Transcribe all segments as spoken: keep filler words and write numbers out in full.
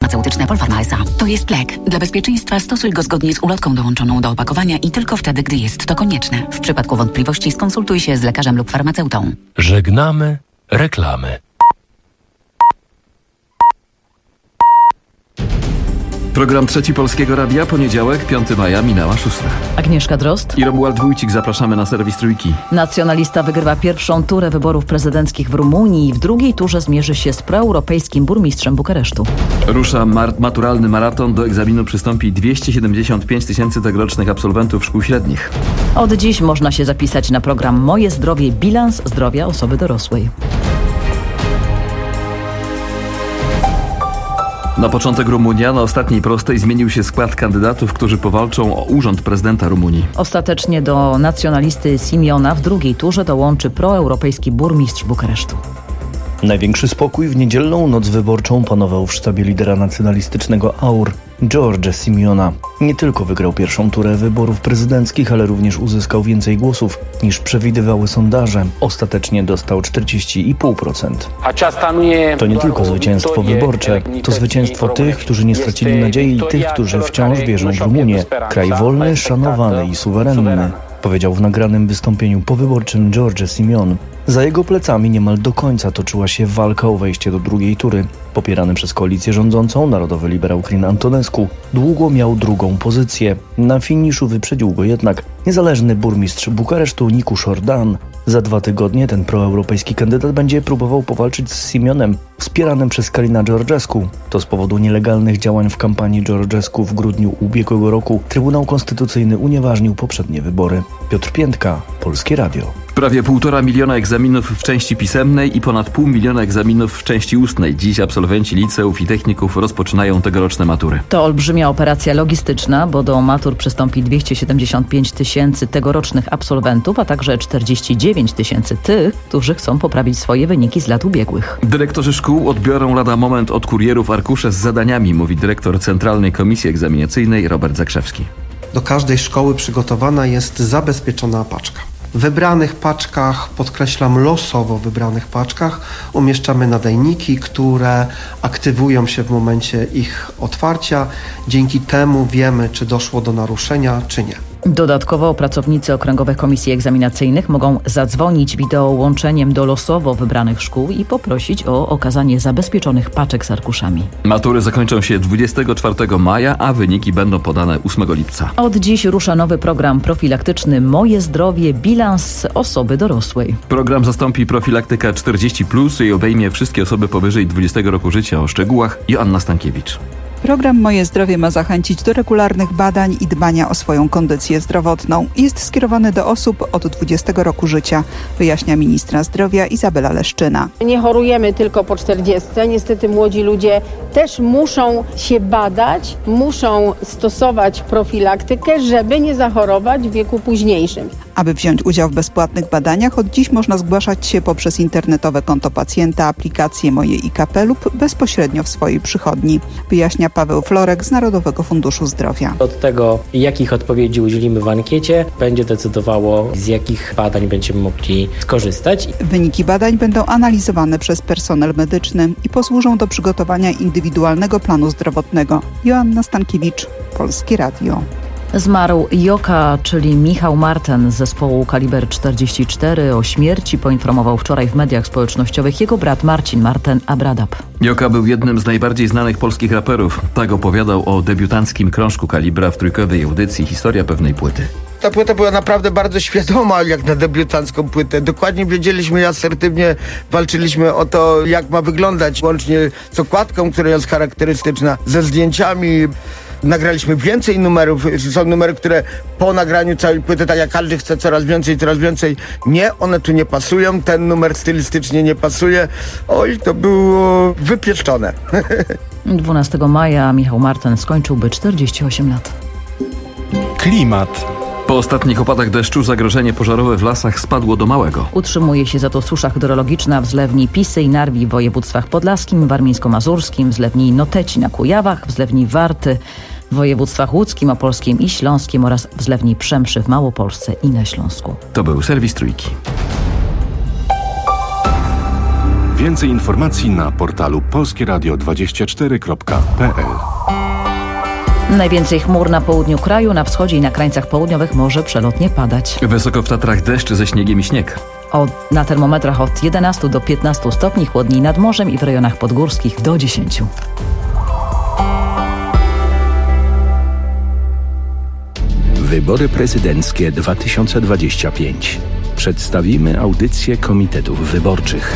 farmaceutyczne Polpharma S A. To jest lek. Dla bezpieczeństwa stosuj go zgodnie z ulotką dołączoną do opakowania i tylko wtedy, gdy jest to konieczne. W przypadku wątpliwości skonsultuj się z lekarzem lub farmaceutą. Żegnamy reklamy. Program Trzeci Polskiego Radia, poniedziałek, piątego maja, minęła szósta. Agnieszka Drozd i Romuald Wójcik, zapraszamy na serwis Trójki. Nacjonalista wygrywa pierwszą turę wyborów prezydenckich w Rumunii i w drugiej turze zmierzy się z proeuropejskim burmistrzem Bukaresztu. Rusza mar- maturalny maraton, do egzaminu przystąpi dwieście siedemdziesiąt pięć tysięcy tegorocznych absolwentów szkół średnich. Od dziś można się zapisać na program Moje Zdrowie – Bilans zdrowia osoby dorosłej. Na początek Rumunia. Na ostatniej prostej zmienił się skład kandydatów, którzy powalczą o urząd prezydenta Rumunii. Ostatecznie do nacjonalisty Simiona w drugiej turze dołączy proeuropejski burmistrz Bukaresztu. Największy spokój w niedzielną noc wyborczą panował w sztabie lidera nacjonalistycznego A U R, George Simiona. Nie tylko wygrał pierwszą turę wyborów prezydenckich, ale również uzyskał więcej głosów niż przewidywały sondaże. Ostatecznie dostał czterdzieści i pół procent. To nie tylko zwycięstwo wyborcze, to zwycięstwo tych, którzy nie stracili nadziei i tych, którzy wciąż wierzą w Rumunię. Kraj wolny, szanowany i suwerenny, powiedział w nagranym wystąpieniu powyborczym George Simion. Za jego plecami niemal do końca toczyła się walka o wejście do drugiej tury. Popierany przez koalicję rządzącą, narodowy liberał Crin Antonescu długo miał drugą pozycję. Na finiszu wyprzedził go jednak niezależny burmistrz Bukaresztu Nicuș Ordan. Za dwa tygodnie ten proeuropejski kandydat będzie próbował powalczyć z Simionem, wspieranym przez Calina Georgescu. To z powodu nielegalnych działań w kampanii Georgescu w grudniu ubiegłego roku Trybunał Konstytucyjny unieważnił poprzednie wybory. Piotr Piętka, Polskie Radio. Prawie półtora miliona egzaminów w części pisemnej i ponad pół miliona egzaminów w części ustnej. Dziś absolwenci liceów i techników rozpoczynają tegoroczne matury. To olbrzymia operacja logistyczna, bo do matur przystąpi dwieście siedemdziesiąt pięć tysięcy tegorocznych absolwentów, a także czterdzieści dziewięć tysięcy tych, którzy chcą poprawić swoje wyniki z lat ubiegłych. Dyrektorzy szkół odbiorą lada moment od kurierów arkusze z zadaniami, mówi dyrektor Centralnej Komisji Egzaminacyjnej Robert Zakrzewski. Do każdej szkoły przygotowana jest zabezpieczona paczka. W wybranych paczkach, podkreślam losowo wybranych paczkach, umieszczamy nadajniki, które aktywują się w momencie ich otwarcia. Dzięki temu wiemy, czy doszło do naruszenia, czy nie. Dodatkowo pracownicy okręgowych komisji egzaminacyjnych mogą zadzwonić wideołączeniem do losowo wybranych szkół i poprosić o okazanie zabezpieczonych paczek z arkuszami. Matury zakończą się dwudziestego czwartego maja, a wyniki będą podane ósmego lipca. Od dziś rusza nowy program profilaktyczny Moje Zdrowie – Bilans osoby dorosłej. Program zastąpi profilaktyka czterdzieści plus i obejmie wszystkie osoby powyżej dwudziestego roku życia. O szczegółach Joanna Stankiewicz. Program Moje Zdrowie ma zachęcić do regularnych badań i dbania o swoją kondycję zdrowotną. Jest skierowany do osób od dwudziestego roku życia, wyjaśnia ministra zdrowia Izabela Leszczyna. Nie chorujemy tylko po czterdziestce. Niestety młodzi ludzie też muszą się badać, muszą stosować profilaktykę, żeby nie zachorować w wieku późniejszym. Aby wziąć udział w bezpłatnych badaniach, od dziś można zgłaszać się poprzez internetowe konto pacjenta, aplikację Moje I K P lub bezpośrednio w swojej przychodni, wyjaśnia Paweł Florek z Narodowego Funduszu Zdrowia. Od tego, jakich odpowiedzi udzielimy w ankiecie, będzie decydowało, z jakich badań będziemy mogli skorzystać. Wyniki badań będą analizowane przez personel medyczny i posłużą do przygotowania indywidualnego planu zdrowotnego. Joanna Stankiewicz, Polskie Radio. Zmarł Joka, czyli Michał Marten z zespołu Kaliber czterdzieści cztery. O śmierci poinformował wczoraj w mediach społecznościowych jego brat Marcin Marten Abradab. Joka był jednym z najbardziej znanych polskich raperów. Tak opowiadał o debiutanckim krążku Kalibra w trójkowej audycji Historia pewnej płyty. Ta płyta była naprawdę bardzo świadoma jak na debiutancką płytę. Dokładnie wiedzieliśmy i asertywnie walczyliśmy o to, jak ma wyglądać, łącznie z okładką, która jest charakterystyczna, ze zdjęciami. Nagraliśmy więcej numerów, są numery, które po nagraniu całej płyty, tak jak każdy chce coraz więcej, coraz więcej. Nie, one tu nie pasują, ten numer stylistycznie nie pasuje. Oj, to było wypieszczone. dwunastego maja Michał Marten skończyłby czterdzieści osiem lat. Klimat. Po ostatnich opadach deszczu zagrożenie pożarowe w lasach spadło do małego. Utrzymuje się za to susza hydrologiczna w zlewni Pisy i Narwi w województwach podlaskim, warmińsko-mazurskim, w zlewni Noteci na Kujawach, w zlewni Warty w województwach łódzkim, opolskim i śląskim oraz w zlewni Przemszy w Małopolsce i na Śląsku. To był serwis Trójki. Więcej informacji na portalu polskie radio dwadzieścia cztery kropka p l. Najwięcej chmur na południu kraju, na wschodzie i na krańcach południowych może przelotnie padać. Wysoko w Tatrach deszcz ze śniegiem i śnieg. O, na termometrach od jedenastu do piętnastu stopni, chłodniej nad morzem i w rejonach podgórskich do dziesięciu. Wybory prezydenckie dwa tysiące dwadzieścia pięć. Przedstawimy audycję komitetów wyborczych.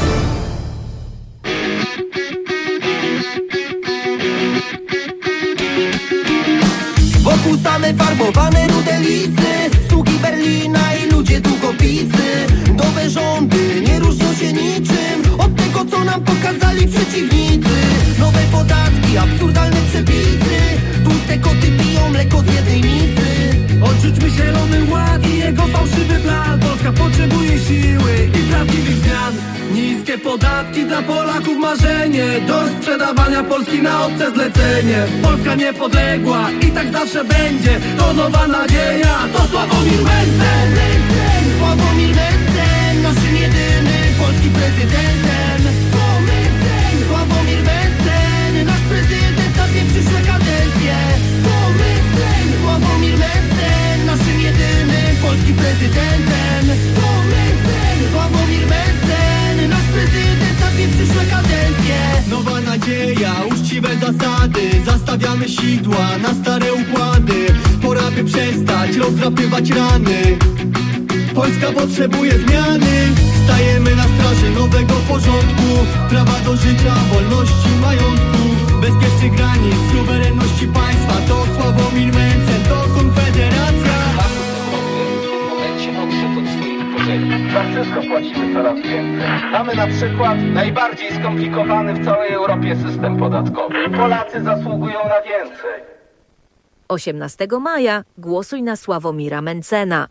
Wokół same farbowane rudelicy, sługi Berlina i ludzie długopisy. Nowe rządy nie różnią się niczym od tego, co nam pokazali przeciwnicy. Nowe podatki, absurdalne przepisy, tłuste koty piją mleko z jednej misy. Odrzućmy zielony ład i jego fałszywy plan. Polska potrzebuje siły i prawdziwych zmian. Niskie podatki dla Polaków marzenie. Dość sprzedawania Polski na obce zlecenie. Polska niepodległa i tak zawsze będzie. To nowa nadzieja, to Sławomir Mencen. Sławomir Mencen, naszym jedynym polskim prezydentem. To Mencen, Sławomir Mencen, nasz prezydent na dwie przyszłe kadencje. To Mencen, Sławomir Mencen, naszym jedynym polskim prezydentem. To Mencen, Sławomir Mencen, nasz prezydent na dwie przyszłe kadencje. Nowa nadzieja, uczciwe zasady. Zastawiamy sidła na stare układy. Pora by przestać rozdrapywać rany. Polska potrzebuje zmiany. Stajemy na straży nowego porządku. Prawa do życia, wolności, majątku. Bezpiecznych granic, suwerenności państwa. To Sławomir Mencen, to Konfederacja. W momencie odszedł od swoich korzeni. Za wszystko płacimy coraz więcej. Mamy na przykład najbardziej skomplikowany w całej Europie system podatkowy. Polacy zasługują na więcej. osiemnastego maja głosuj na Sławomira Mencena.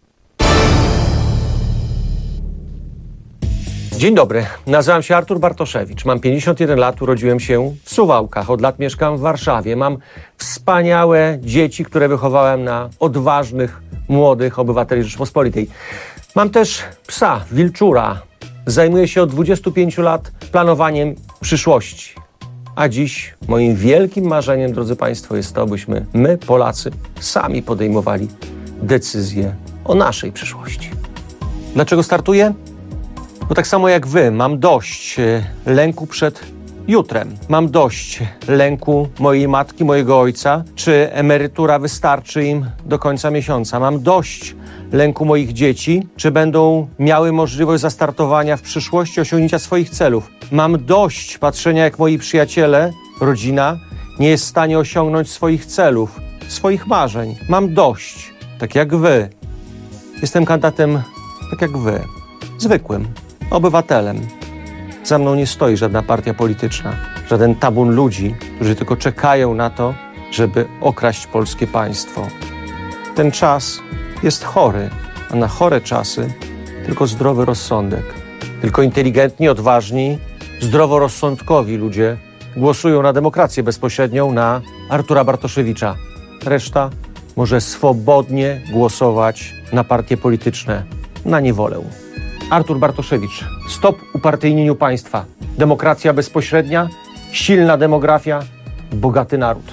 Dzień dobry, nazywam się Artur Bartoszewicz, mam pięćdziesiąt jeden lat, urodziłem się w Suwałkach, od lat mieszkam w Warszawie. Mam wspaniałe dzieci, które wychowałem na odważnych, młodych obywateli Rzeczpospolitej. Mam też psa, wilczura. Zajmuję się od dwudziestu pięciu lat planowaniem przyszłości. A dziś moim wielkim marzeniem, drodzy Państwo, jest to, byśmy my, Polacy, sami podejmowali decyzje o naszej przyszłości. Dlaczego startuję? No tak samo jak wy, mam dość lęku przed jutrem. Mam dość lęku mojej matki, mojego ojca, czy emerytura wystarczy im do końca miesiąca. Mam dość lęku moich dzieci, czy będą miały możliwość zastartowania w przyszłości, osiągnięcia swoich celów. Mam dość patrzenia, jak moi przyjaciele, rodzina nie jest w stanie osiągnąć swoich celów, swoich marzeń. Mam dość, tak jak wy. Jestem kandydatem tak jak wy, zwykłym obywatelem. Za mną nie stoi żadna partia polityczna, żaden tabun ludzi, którzy tylko czekają na to, żeby okraść polskie państwo. Ten czas jest chory, a na chore czasy tylko zdrowy rozsądek. Tylko inteligentni, odważni, zdroworozsądkowi ludzie głosują na demokrację bezpośrednią, na Artura Bartoszewicza. Reszta może swobodnie głosować na partie polityczne, na niewolę. Artur Bartoszewicz. Stop upartyjnieniu państwa. Demokracja bezpośrednia, silna demografia, bogaty naród.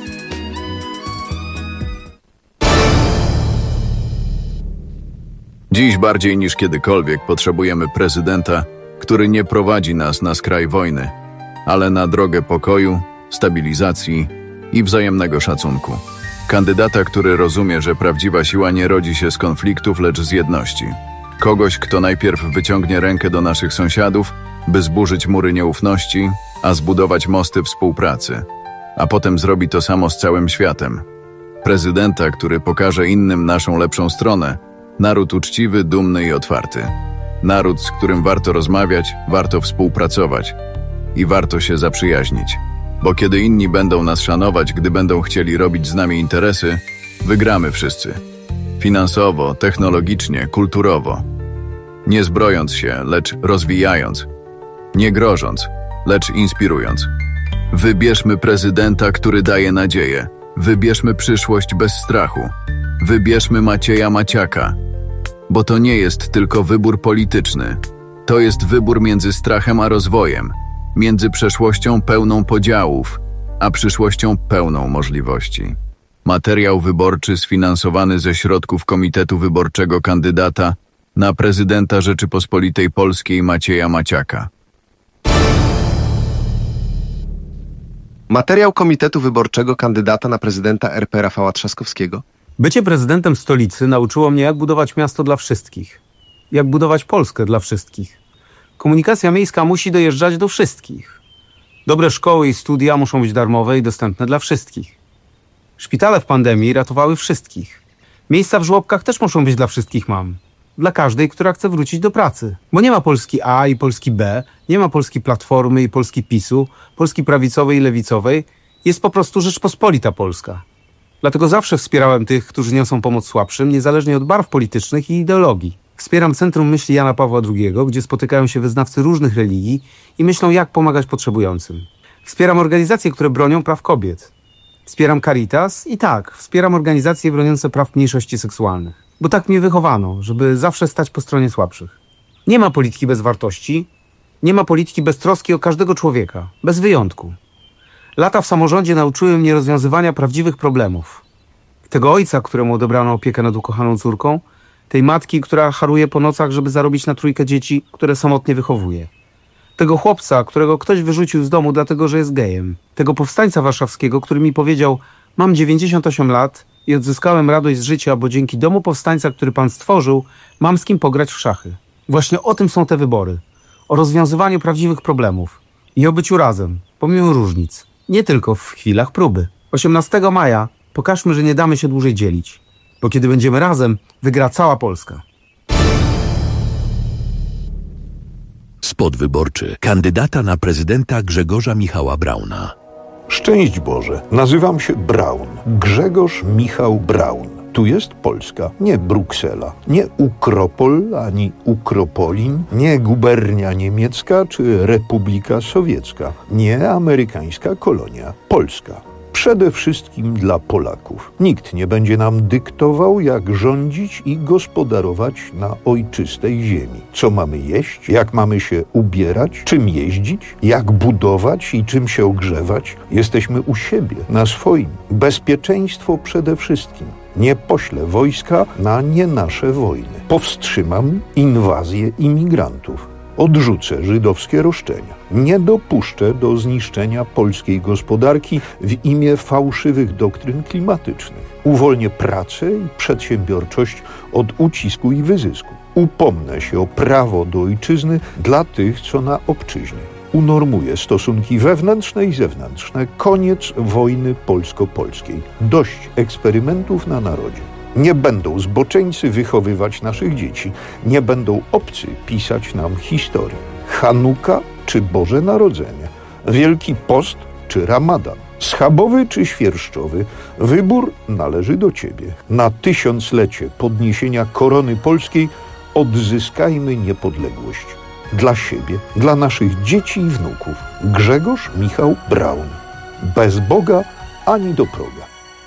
Dziś bardziej niż kiedykolwiek potrzebujemy prezydenta, który nie prowadzi nas na skraj wojny, ale na drogę pokoju, stabilizacji i wzajemnego szacunku. Kandydata, który rozumie, że prawdziwa siła nie rodzi się z konfliktów, lecz z jedności. Kogoś, kto najpierw wyciągnie rękę do naszych sąsiadów, by zburzyć mury nieufności, a zbudować mosty współpracy, a potem zrobi to samo z całym światem. Prezydenta, który pokaże innym naszą lepszą stronę, naród uczciwy, dumny i otwarty. Naród, z którym warto rozmawiać, warto współpracować i warto się zaprzyjaźnić. Bo kiedy inni będą nas szanować, gdy będą chcieli robić z nami interesy, wygramy wszyscy. Finansowo, technologicznie, kulturowo. Nie zbrojąc się, lecz rozwijając. Nie grożąc, lecz inspirując. Wybierzmy prezydenta, który daje nadzieję. Wybierzmy przyszłość bez strachu. Wybierzmy Macieja Maciaka. Bo to nie jest tylko wybór polityczny. To jest wybór między strachem a rozwojem, między przeszłością pełną podziałów, a przyszłością pełną możliwości. Materiał wyborczy sfinansowany ze środków Komitetu Wyborczego kandydata na prezydenta Rzeczypospolitej Polskiej Macieja Maciaka. Materiał Komitetu Wyborczego kandydata na prezydenta R P Rafała Trzaskowskiego. Bycie prezydentem stolicy nauczyło mnie, jak budować miasto dla wszystkich. Jak budować Polskę dla wszystkich. Komunikacja miejska musi dojeżdżać do wszystkich. Dobre szkoły i studia muszą być darmowe i dostępne dla wszystkich. Szpitale w pandemii ratowały wszystkich. Miejsca w żłobkach też muszą być dla wszystkich mam. Dla każdej, która chce wrócić do pracy. Bo nie ma Polski A i Polski B, nie ma Polski Platformy i Polski PiSu, Polski prawicowej i lewicowej. Jest po prostu Rzeczpospolita Polska. Dlatego zawsze wspierałem tych, którzy niosą pomoc słabszym, niezależnie od barw politycznych i ideologii. Wspieram Centrum Myśli Jana Pawła drugiego, gdzie spotykają się wyznawcy różnych religii i myślą, jak pomagać potrzebującym. Wspieram organizacje, które bronią praw kobiet. Wspieram Caritas i tak, wspieram organizacje broniące praw mniejszości seksualnych. Bo tak mnie wychowano, żeby zawsze stać po stronie słabszych. Nie ma polityki bez wartości, nie ma polityki bez troski o każdego człowieka, bez wyjątku. Lata w samorządzie nauczyły mnie rozwiązywania prawdziwych problemów. Tego ojca, któremu odebrano opiekę nad ukochaną córką, tej matki, która haruje po nocach, żeby zarobić na trójkę dzieci, które samotnie wychowuje. Tego chłopca, którego ktoś wyrzucił z domu dlatego, że jest gejem. Tego powstańca warszawskiego, który mi powiedział: mam dziewięćdziesiąt osiem lat i odzyskałem radość z życia, bo dzięki domu powstańca, który pan stworzył, mam z kim pograć w szachy. Właśnie o tym są te wybory. O rozwiązywaniu prawdziwych problemów. I o byciu razem, pomimo różnic. Nie tylko w chwilach próby. osiemnastego maja pokażmy, że nie damy się dłużej dzielić. Bo kiedy będziemy razem, wygra cała Polska. Spot wyborczy kandydata na prezydenta Grzegorza Michała Brauna. Szczęść Boże, nazywam się Braun. Grzegorz Michał Braun. Tu jest Polska, nie Bruksela, nie Ukropol ani Ukropolin, nie gubernia niemiecka czy Republika Sowiecka, nie amerykańska kolonia. Polska. Przede wszystkim dla Polaków. Nikt nie będzie nam dyktował, jak rządzić i gospodarować na ojczystej ziemi. Co mamy jeść, jak mamy się ubierać, czym jeździć, jak budować i czym się ogrzewać. Jesteśmy u siebie, na swoim. Bezpieczeństwo przede wszystkim. Nie poślę wojska na nie nasze wojny. Powstrzymam inwazję imigrantów. Odrzucę żydowskie roszczenia. Nie dopuszczę do zniszczenia polskiej gospodarki w imię fałszywych doktryn klimatycznych. Uwolnię pracę i przedsiębiorczość od ucisku i wyzysku. Upomnę się o prawo do ojczyzny dla tych, co na obczyźnie. Unormuję stosunki wewnętrzne i zewnętrzne. Koniec wojny polsko-polskiej. Dość eksperymentów na narodzie. Nie będą zboczeńcy wychowywać naszych dzieci. Nie będą obcy pisać nam historii. Chanuka czy Boże Narodzenie. Wielki Post czy Ramadan. Schabowy czy świerszczowy. Wybór należy do Ciebie. Na tysiąclecie podniesienia korony polskiej odzyskajmy niepodległość. Dla siebie, dla naszych dzieci i wnuków. Grzegorz Michał Braun. Bez Boga ani do proga.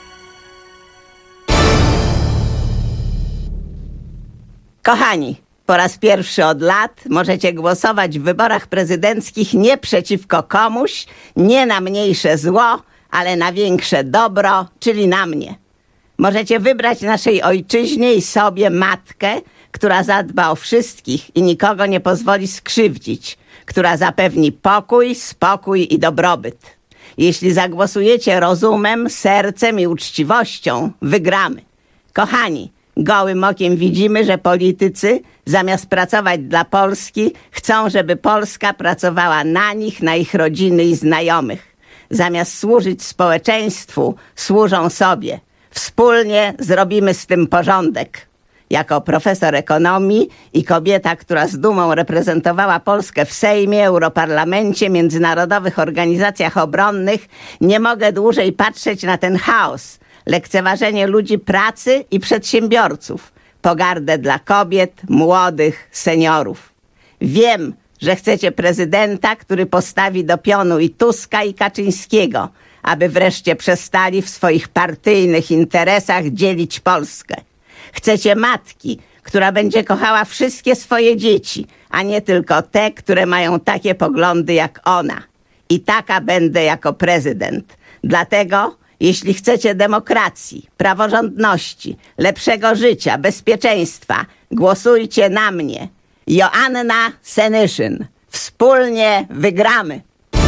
Kochani, po raz pierwszy od lat możecie głosować w wyborach prezydenckich nie przeciwko komuś, nie na mniejsze zło, ale na większe dobro, czyli na mnie. Możecie wybrać naszej ojczyźnie i sobie matkę, która zadba o wszystkich i nikogo nie pozwoli skrzywdzić, która zapewni pokój, spokój i dobrobyt. Jeśli zagłosujecie rozumem, sercem i uczciwością, wygramy. Kochani, gołym okiem widzimy, że politycy, zamiast pracować dla Polski, chcą, żeby Polska pracowała na nich, na ich rodziny i znajomych. Zamiast służyć społeczeństwu, służą sobie. Wspólnie zrobimy z tym porządek. Jako profesor ekonomii i kobieta, która z dumą reprezentowała Polskę w Sejmie, Europarlamencie, międzynarodowych organizacjach obronnych, nie mogę dłużej patrzeć na ten chaos, lekceważenie ludzi pracy i przedsiębiorców, pogardę dla kobiet, młodych, seniorów. Wiem, że chcecie prezydenta, który postawi do pionu i Tuska, i Kaczyńskiego, aby wreszcie przestali w swoich partyjnych interesach dzielić Polskę. Chcecie matki, która będzie kochała wszystkie swoje dzieci, a nie tylko te, które mają takie poglądy jak ona. I taka będę jako prezydent. Dlatego, jeśli chcecie demokracji, praworządności, lepszego życia, bezpieczeństwa, głosujcie na mnie. Joanna Senyszyn. Wspólnie wygramy.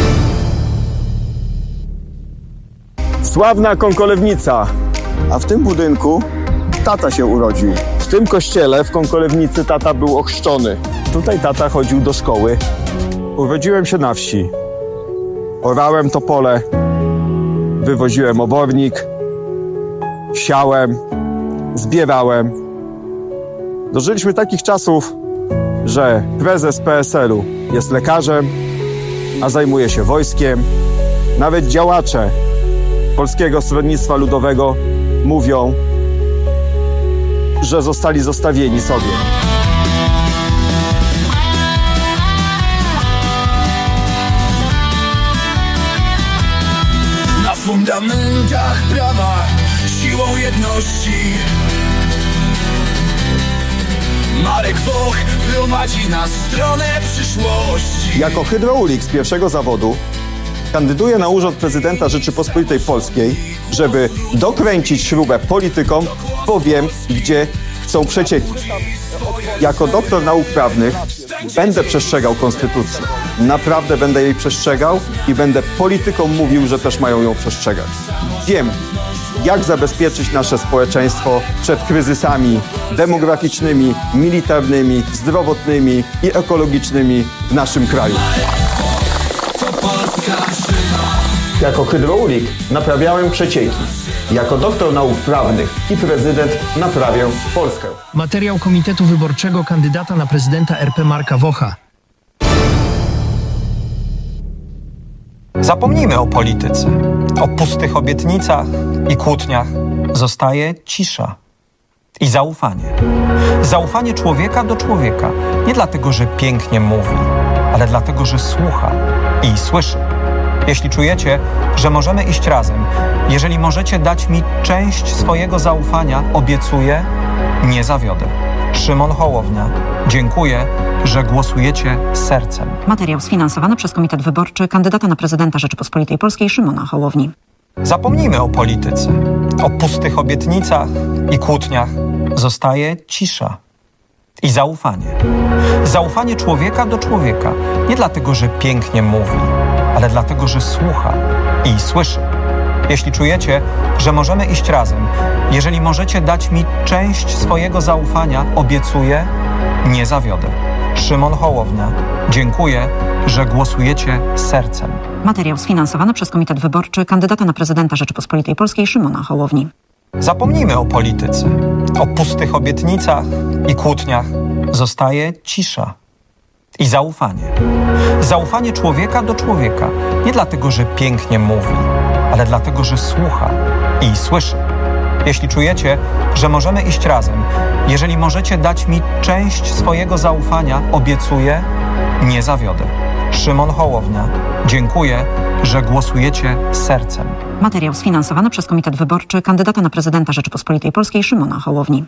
Sławna Kąkolewnica. A w tym budynku tata się urodził. W tym kościele w Kąkolewnicy tata był ochrzczony. Tutaj tata chodził do szkoły. Urodziłem się na wsi. Orałem to pole. Wywoziłem obornik. Siałem. Zbierałem. Dożyliśmy takich czasów, że prezes P S L u jest lekarzem, a zajmuje się wojskiem. Nawet działacze Polskiego Stronnictwa Ludowego mówią, że zostali zostawieni sobie. Na fundamentach prawa, siłą jedności Marek Woch prowadzi nas w stronę przyszłości. Jako hydraulik z pierwszego zawodu kandyduję na urząd prezydenta Rzeczypospolitej Polskiej, żeby dokręcić śrubę politykom, bo wiem, gdzie chcą przecieki. Jako doktor nauk prawnych będę przestrzegał konstytucji. Naprawdę będę jej przestrzegał i będę politykom mówił, że też mają ją przestrzegać. Wiem, jak zabezpieczyć nasze społeczeństwo przed kryzysami demograficznymi, militarnymi, zdrowotnymi i ekologicznymi w naszym kraju. Jako hydraulik naprawiałem przecieki. Jako doktor nauk prawnych i prezydent naprawię Polskę. Materiał Komitetu Wyborczego kandydata na prezydenta R P Marka Wocha. Zapomnijmy o polityce, o pustych obietnicach i kłótniach. Zostaje cisza i zaufanie. Zaufanie człowieka do człowieka. Nie dlatego, że pięknie mówi, ale dlatego, że słucha i słyszy. Jeśli czujecie, że możemy iść razem, jeżeli możecie dać mi część swojego zaufania, obiecuję, nie zawiodę. Szymon Hołownia. Dziękuję, że głosujecie sercem. Materiał sfinansowany przez Komitet Wyborczy kandydata na prezydenta Rzeczypospolitej Polskiej Szymona Hołowni. Zapomnijmy o polityce, o pustych obietnicach i kłótniach. Zostaje cisza i zaufanie. Zaufanie człowieka do człowieka. Nie dlatego, że pięknie mówi, ale dlatego, że słucha i słyszy. Jeśli czujecie, że możemy iść razem, jeżeli możecie dać mi część swojego zaufania, obiecuję, nie zawiodę. Szymon Hołownia. Dziękuję, że głosujecie sercem. Materiał sfinansowany przez Komitet Wyborczy kandydata na prezydenta Rzeczypospolitej Polskiej Szymona Hołowni. Zapomnijmy o polityce, o pustych obietnicach i kłótniach. Zostaje cisza i zaufanie. Zaufanie człowieka do człowieka. Nie dlatego, że pięknie mówi, ale dlatego, że słucha i słyszy. Jeśli czujecie, że możemy iść razem, jeżeli możecie dać mi część swojego zaufania, obiecuję, nie zawiodę. Szymon Hołownia. Dziękuję, że głosujecie sercem. Materiał sfinansowany przez Komitet Wyborczy kandydata na prezydenta Rzeczypospolitej Polskiej Szymona Hołowni.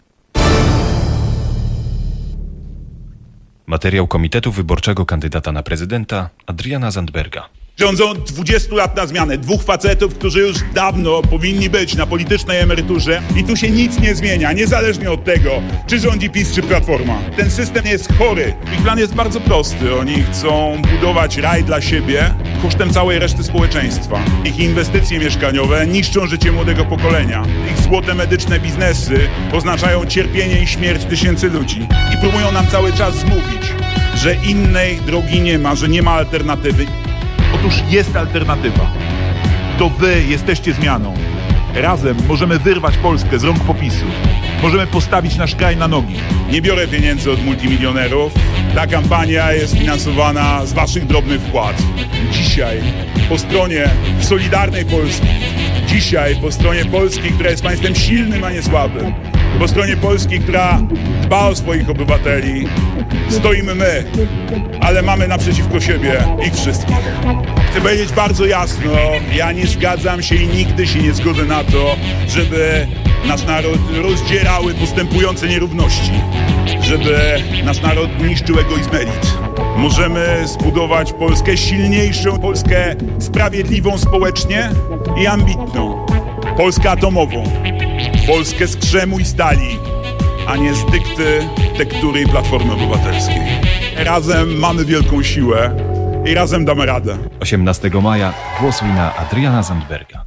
Materiał Komitetu Wyborczego kandydata na prezydenta Adriana Zandberga. Rządzą dwudziestu lat na zmianę. Dwóch facetów, którzy już dawno powinni być na politycznej emeryturze i tu się nic nie zmienia, niezależnie od tego, czy rządzi PiS, czy Platforma. Ten system jest chory. Ich plan jest bardzo prosty. Oni chcą budować raj dla siebie kosztem całej reszty społeczeństwa. Ich inwestycje mieszkaniowe niszczą życie młodego pokolenia. Ich złote medyczne biznesy oznaczają cierpienie i śmierć tysięcy ludzi. I próbują nam cały czas zmówić, że innej drogi nie ma, że nie ma alternatywy. Otóż jest alternatywa. To wy jesteście zmianą. Razem możemy wyrwać Polskę z rąk PO-PiSu. Możemy postawić nasz kraj na nogi. Nie biorę pieniędzy od multimilionerów. Ta kampania jest finansowana z waszych drobnych wpłat. Dzisiaj po stronie Solidarnej Polski, dzisiaj po stronie Polski, która jest państwem silnym, a nie słabym, po stronie Polski, która dba o swoich obywateli, stoimy my, ale mamy naprzeciwko siebie ich wszystkich. Chcę powiedzieć bardzo jasno, ja nie zgadzam się i nigdy się nie zgodzę na to, żeby nasz naród rozdzierały postępujące nierówności, żeby nasz naród niszczył egoizm elit. Możemy zbudować Polskę silniejszą, Polskę sprawiedliwą społecznie i ambitną. Polskę atomową, Polskę z krzemu i stali, a nie z dykty tektury i Platformy Obywatelskiej. Razem mamy wielką siłę i razem damy radę. osiemnastego maja głosuj na Adriana Zandberga.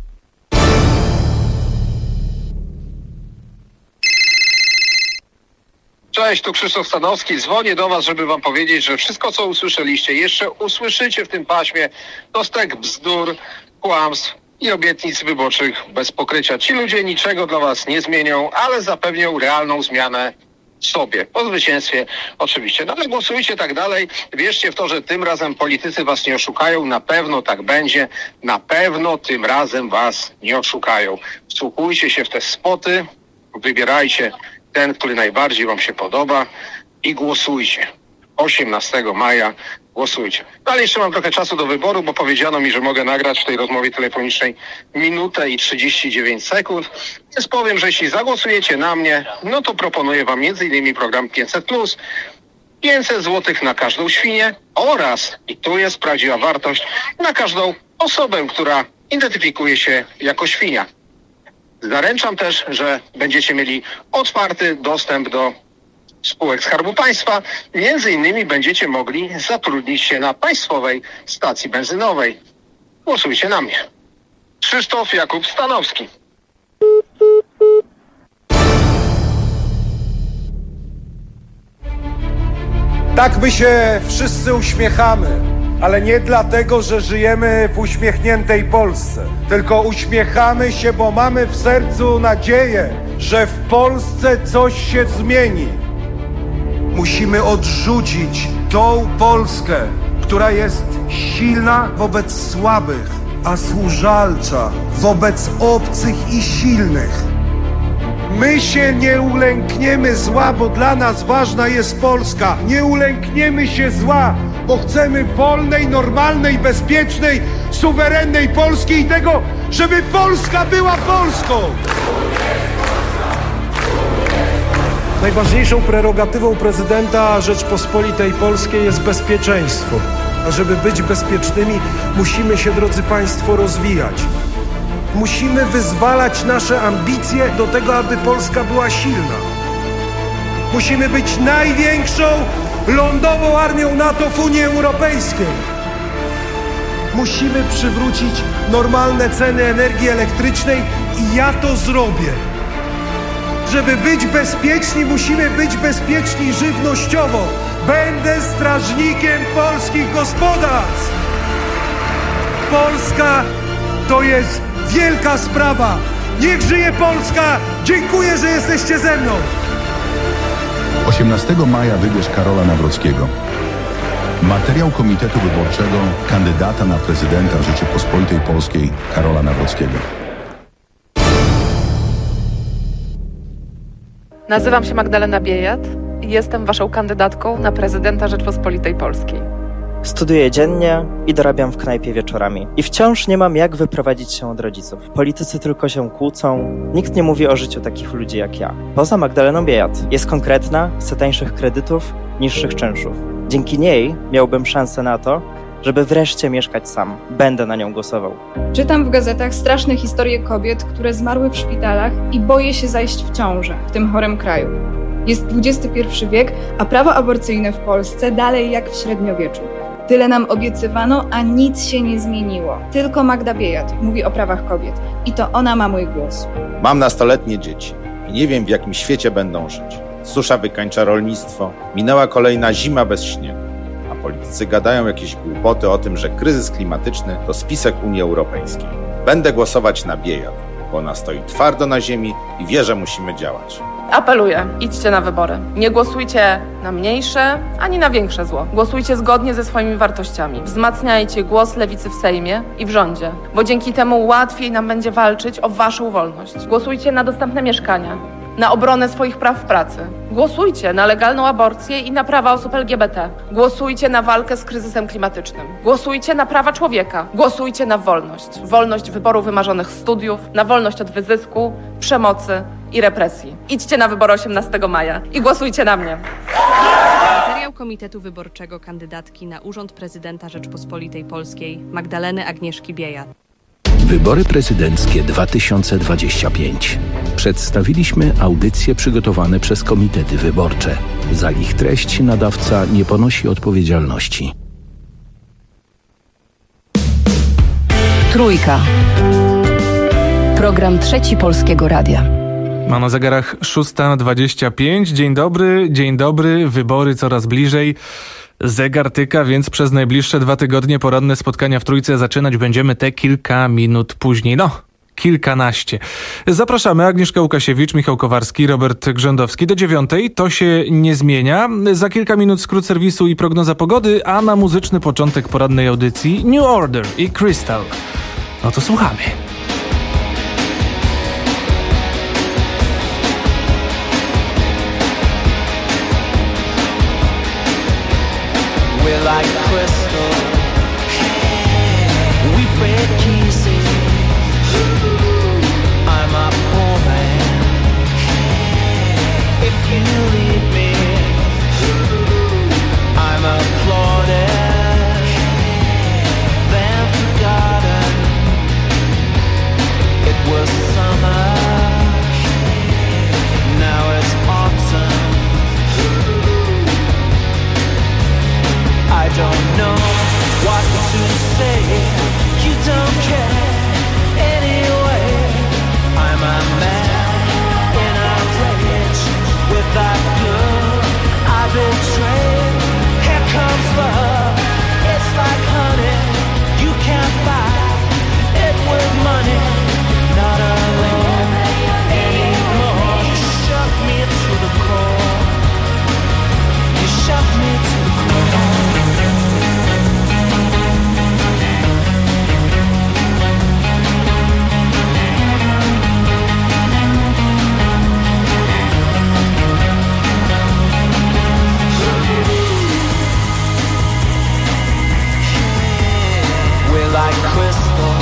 Cześć, tu Krzysztof Stanowski. Dzwonię do was, żeby wam powiedzieć, że wszystko, co usłyszeliście, jeszcze usłyszycie w tym paśmie, to stek bzdur, kłamstw i obietnic wyborczych bez pokrycia. Ci ludzie niczego dla was nie zmienią, ale zapewnią realną zmianę sobie. Po zwycięstwie oczywiście. No ale głosujcie tak dalej. Wierzcie w to, że tym razem politycy was nie oszukają. Na pewno tak będzie. Na pewno tym razem was nie oszukają. Wsłuchujcie się w te spoty. Wybierajcie ten, który najbardziej wam się podoba i głosujcie. osiemnastego maja głosujcie. No ale jeszcze mam trochę czasu do wyboru, bo powiedziano mi, że mogę nagrać w tej rozmowie telefonicznej minutę i trzydzieści dziewięć sekund. Więc powiem, że jeśli zagłosujecie na mnie, no to proponuję wam między innymi program pięćset plus, pięćset złotych na każdą świnię oraz, i tu jest prawdziwa wartość, na każdą osobę, która identyfikuje się jako świnia. Zaręczam też, że będziecie mieli otwarty dostęp do spółek Skarbu Państwa. Między innymi będziecie mogli zatrudnić się na państwowej stacji benzynowej. Głosujcie na mnie. Krzysztof Jakub Stanowski. Tak my się wszyscy uśmiechamy, ale nie dlatego, że żyjemy w uśmiechniętej Polsce, tylko uśmiechamy się, bo mamy w sercu nadzieję, że w Polsce coś się zmieni. Musimy odrzucić tą Polskę, która jest silna wobec słabych, a służalcza wobec obcych i silnych. My się nie ulękniemy zła, bo dla nas ważna jest Polska. Nie ulękniemy się zła, bo chcemy wolnej, normalnej, bezpiecznej, suwerennej Polski i tego, żeby Polska była Polską. Najważniejszą prerogatywą prezydenta Rzeczpospolitej Polskiej jest bezpieczeństwo. A żeby być bezpiecznymi, musimy się, drodzy państwo, rozwijać. Musimy wyzwalać nasze ambicje do tego, aby Polska była silna. Musimy być największą lądową armią NATO w Unii Europejskiej. Musimy przywrócić normalne ceny energii elektrycznej i ja to zrobię. Żeby być bezpieczni, musimy być bezpieczni żywnościowo. Będę strażnikiem polskich gospodarstw. Polska to jest wielka sprawa. Niech żyje Polska! Dziękuję, że jesteście ze mną. osiemnastego maja wybierz Karola Nawrockiego. Materiał Komitetu Wyborczego kandydata na prezydenta Rzeczypospolitej Polskiej Karola Nawrockiego. Nazywam się Magdalena Biejat i jestem waszą kandydatką na prezydenta Rzeczypospolitej Polskiej. Studiuję dziennie i dorabiam w knajpie wieczorami. I wciąż nie mam jak wyprowadzić się od rodziców. Politycy tylko się kłócą. Nikt nie mówi o życiu takich ludzi jak ja. Poza Magdaleną Biejat. Jest konkretna, chce tańszych kredytów, niższych czynszów. Dzięki niej miałbym szansę na to, żeby wreszcie mieszkać sam. Będę na nią głosował. Czytam w gazetach straszne historie kobiet, które zmarły w szpitalach i boję się zajść w ciążę w tym chorym kraju. Jest dwudziesty pierwszy wiek, a prawo aborcyjne w Polsce dalej jak w średniowieczu. Tyle nam obiecywano, a nic się nie zmieniło. Tylko Magda Biejat mówi o prawach kobiet i to ona ma mój głos. Mam nastoletnie dzieci i nie wiem, w jakim świecie będą żyć. Susza wykańcza rolnictwo, minęła kolejna zima bez śniegu, a politycy gadają jakieś głupoty o tym, że kryzys klimatyczny to spisek Unii Europejskiej. Będę głosować na Biejat, bo ona stoi twardo na ziemi i wie, że musimy działać. Apeluję, idźcie na wybory. Nie głosujcie na mniejsze, ani na większe zło. Głosujcie zgodnie ze swoimi wartościami. Wzmacniajcie głos lewicy w Sejmie i w rządzie, bo dzięki temu łatwiej nam będzie walczyć o waszą wolność. Głosujcie na dostępne mieszkania. na obronę swoich praw w pracy. Głosujcie na legalną aborcję i na prawa osób L G B T. Głosujcie na walkę z kryzysem klimatycznym. Głosujcie na prawa człowieka. Głosujcie na wolność. Wolność wyboru wymarzonych studiów, na wolność od wyzysku, przemocy i represji. Idźcie na wybory osiemnastego maja i głosujcie na mnie. Materiał Komitetu Wyborczego kandydatki na urząd prezydenta Rzeczpospolitej Polskiej Magdaleny Agnieszki Biejat. Wybory prezydenckie dwa tysiące dwadzieścia pięć. Przedstawiliśmy audycje przygotowane przez komitety wyborcze. Za ich treść nadawca nie ponosi odpowiedzialności. Trójka. Program Trzeci Polskiego Radia. Ma na zegarach szósta dwadzieścia pięć. Dzień dobry, dzień dobry. Wybory coraz bliżej. Zegar tyka, więc przez najbliższe dwa tygodnie poranne spotkania w Trójce zaczynać będziemy te kilka minut później. No, kilkanaście. Zapraszamy. Agnieszka Łukasiewicz, Michał Kowarski, Robert Grzędowski. Do dziewiątej. To się nie zmienia. Za kilka minut skrót serwisu i prognoza pogody, a na muzyczny początek porannej audycji New Order i Crystal. No to słuchamy. We're like crystal. We break pieces. I'm a poor man. If you leave me, I'm applauded, then forgotten. It was summer, now it's autumn. I don't know what to say. You don't care anyway. I'm a man in a rage with that girl I betrayed. Here comes love. It's like honey. You can't buy it with money. Not alone anymore. You shut me to the core. You shut me to the core. Like crystal,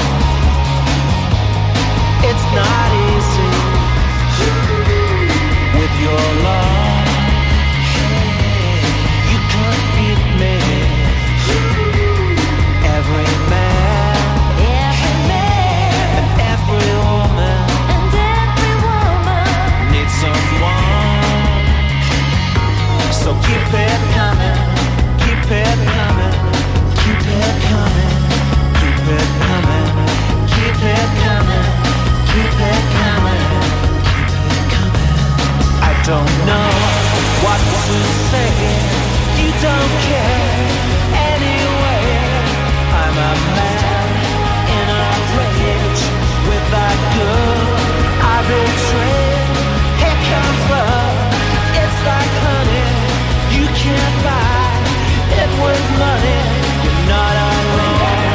it's not easy with your love. You can't beat me. Every man, every man, and every woman, and every woman needs someone. So keep it coming, keep it coming, keep it coming. Keep it coming, keep it coming, keep it coming, keep it coming. I don't know what to say. You don't care anyway. I'm a man in a rage with that girl I betrayed. Here comes love. It's like honey. You can't buy it with money. You're not alone.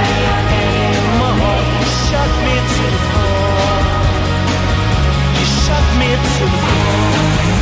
Shut me to the core. You shut me to the core.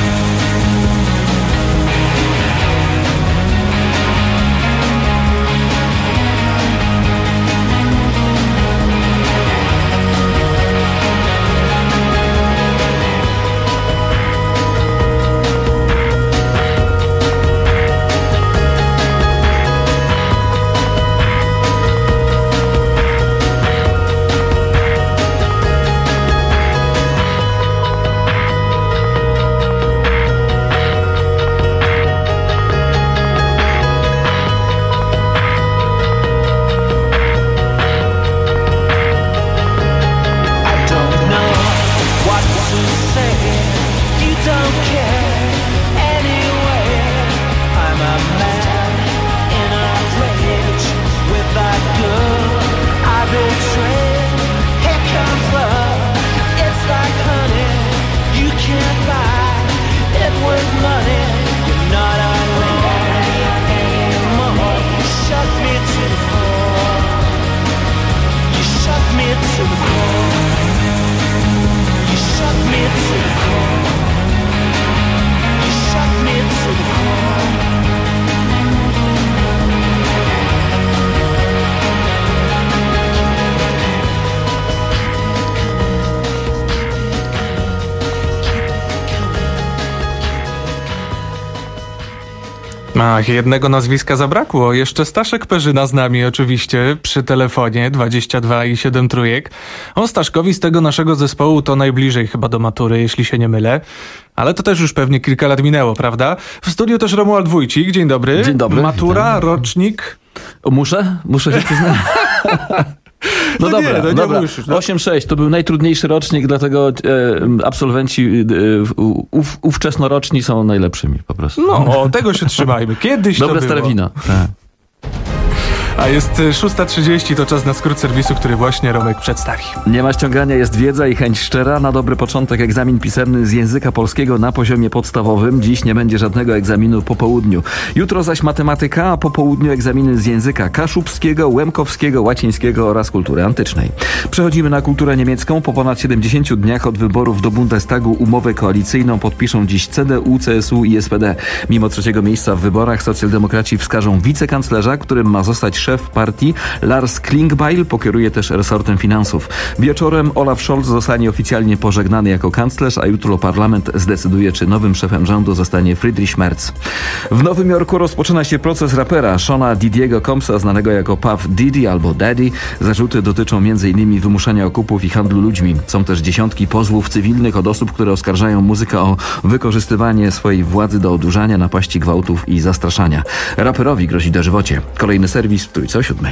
Ach, jednego nazwiska zabrakło. Jeszcze Staszek Perzyna z nami oczywiście przy telefonie dwadzieścia dwa i siedem trójek. On Staszkowi z tego naszego zespołu to najbliżej chyba do matury, jeśli się nie mylę. Ale to też już pewnie kilka lat minęło, prawda? W studiu też Romuald Wójcik. Dzień dobry. Dzień dobry. Matura, witam. Rocznik. O, muszę? Muszę się przyznać. No, no dobra, nie, no nie dobra. Musisz, no. osiem sześć to był najtrudniejszy rocznik, dlatego e, absolwenci e, ów, ówczesnoroczni są najlepszymi po prostu. No, o, tego się trzymajmy. Kiedyś Dobre to było. stare wino. Tak. A jest szósta trzydzieści, to czas na skrót serwisu, który właśnie Romek przedstawi. Nie ma ściągania, jest wiedza i chęć szczera. Na dobry początek egzamin pisemny z języka polskiego na poziomie podstawowym. Dziś nie będzie żadnego egzaminu po południu. Jutro zaś matematyka, a po południu egzaminy z języka kaszubskiego, łemkowskiego, łacińskiego oraz kultury antycznej. Przechodzimy na kulturę niemiecką. Po ponad siedemdziesięciu dniach od wyborów do Bundestagu umowę koalicyjną podpiszą dziś C D U, C S U i S P D. Mimo trzeciego miejsca w wyborach socjaldemokraci wskażą wicekanclerza, którym ma zostać szef partii. Lars Klingbeil pokieruje też resortem finansów. Wieczorem Olaf Scholz zostanie oficjalnie pożegnany jako kanclerz, a jutro parlament zdecyduje, czy nowym szefem rządu zostanie Friedrich Merz. W Nowym Jorku rozpoczyna się proces rapera Shona Didiego Combsa, znanego jako Puff Diddy albo Daddy. Zarzuty dotyczą między innymi wymuszania okupów i handlu ludźmi. Są też dziesiątki pozwów cywilnych od osób, które oskarżają muzyka o wykorzystywanie swojej władzy do odurzania, napaści, gwałtów i zastraszania. Raperowi grozi dożywocie. Kolejny serwis w Trójce o siódmej.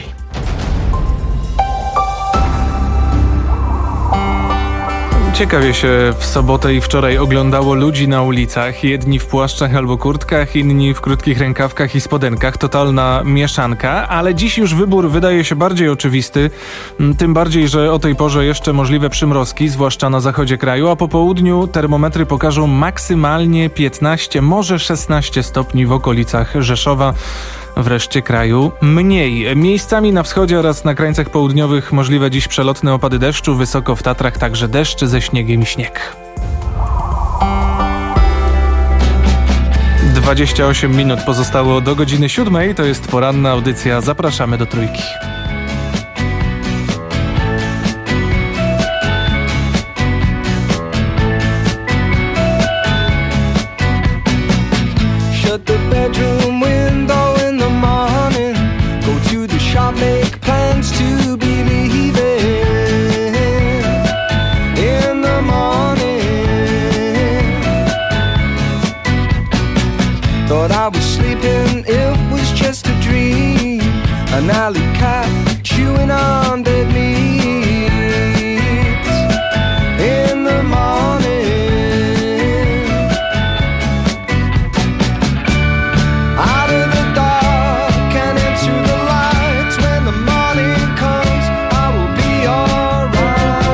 Ciekawie się w sobotę i wczoraj oglądało ludzi na ulicach. Jedni w płaszczach albo kurtkach, inni w krótkich rękawkach i spodenkach. Totalna mieszanka, ale dziś już wybór wydaje się bardziej oczywisty. Tym bardziej, że o tej porze jeszcze możliwe przymrozki, zwłaszcza na zachodzie kraju, a po południu termometry pokażą maksymalnie piętnaście, może szesnaście stopni w okolicach Rzeszowa. W reszcie kraju mniej. Miejscami na wschodzie oraz na krańcach południowych możliwe dziś przelotne opady deszczu, wysoko w Tatrach także deszcz ze śniegiem i śnieg. dwadzieścia osiem minut pozostało do godziny siódmej, to jest poranna audycja. Zapraszamy do Trójki. Make plans to believe it in the morning. Thought I was sleeping, it was just a dream. An alley cat chewing on dead meat in the morning. Out of the dark and into the light. When the morning comes, I will be alright.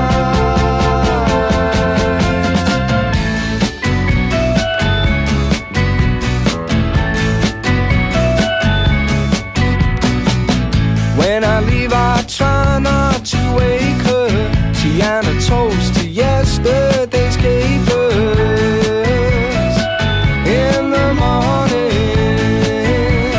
When I leave, I try not to wake her. Tiana toast to yesterday's capers in the morning.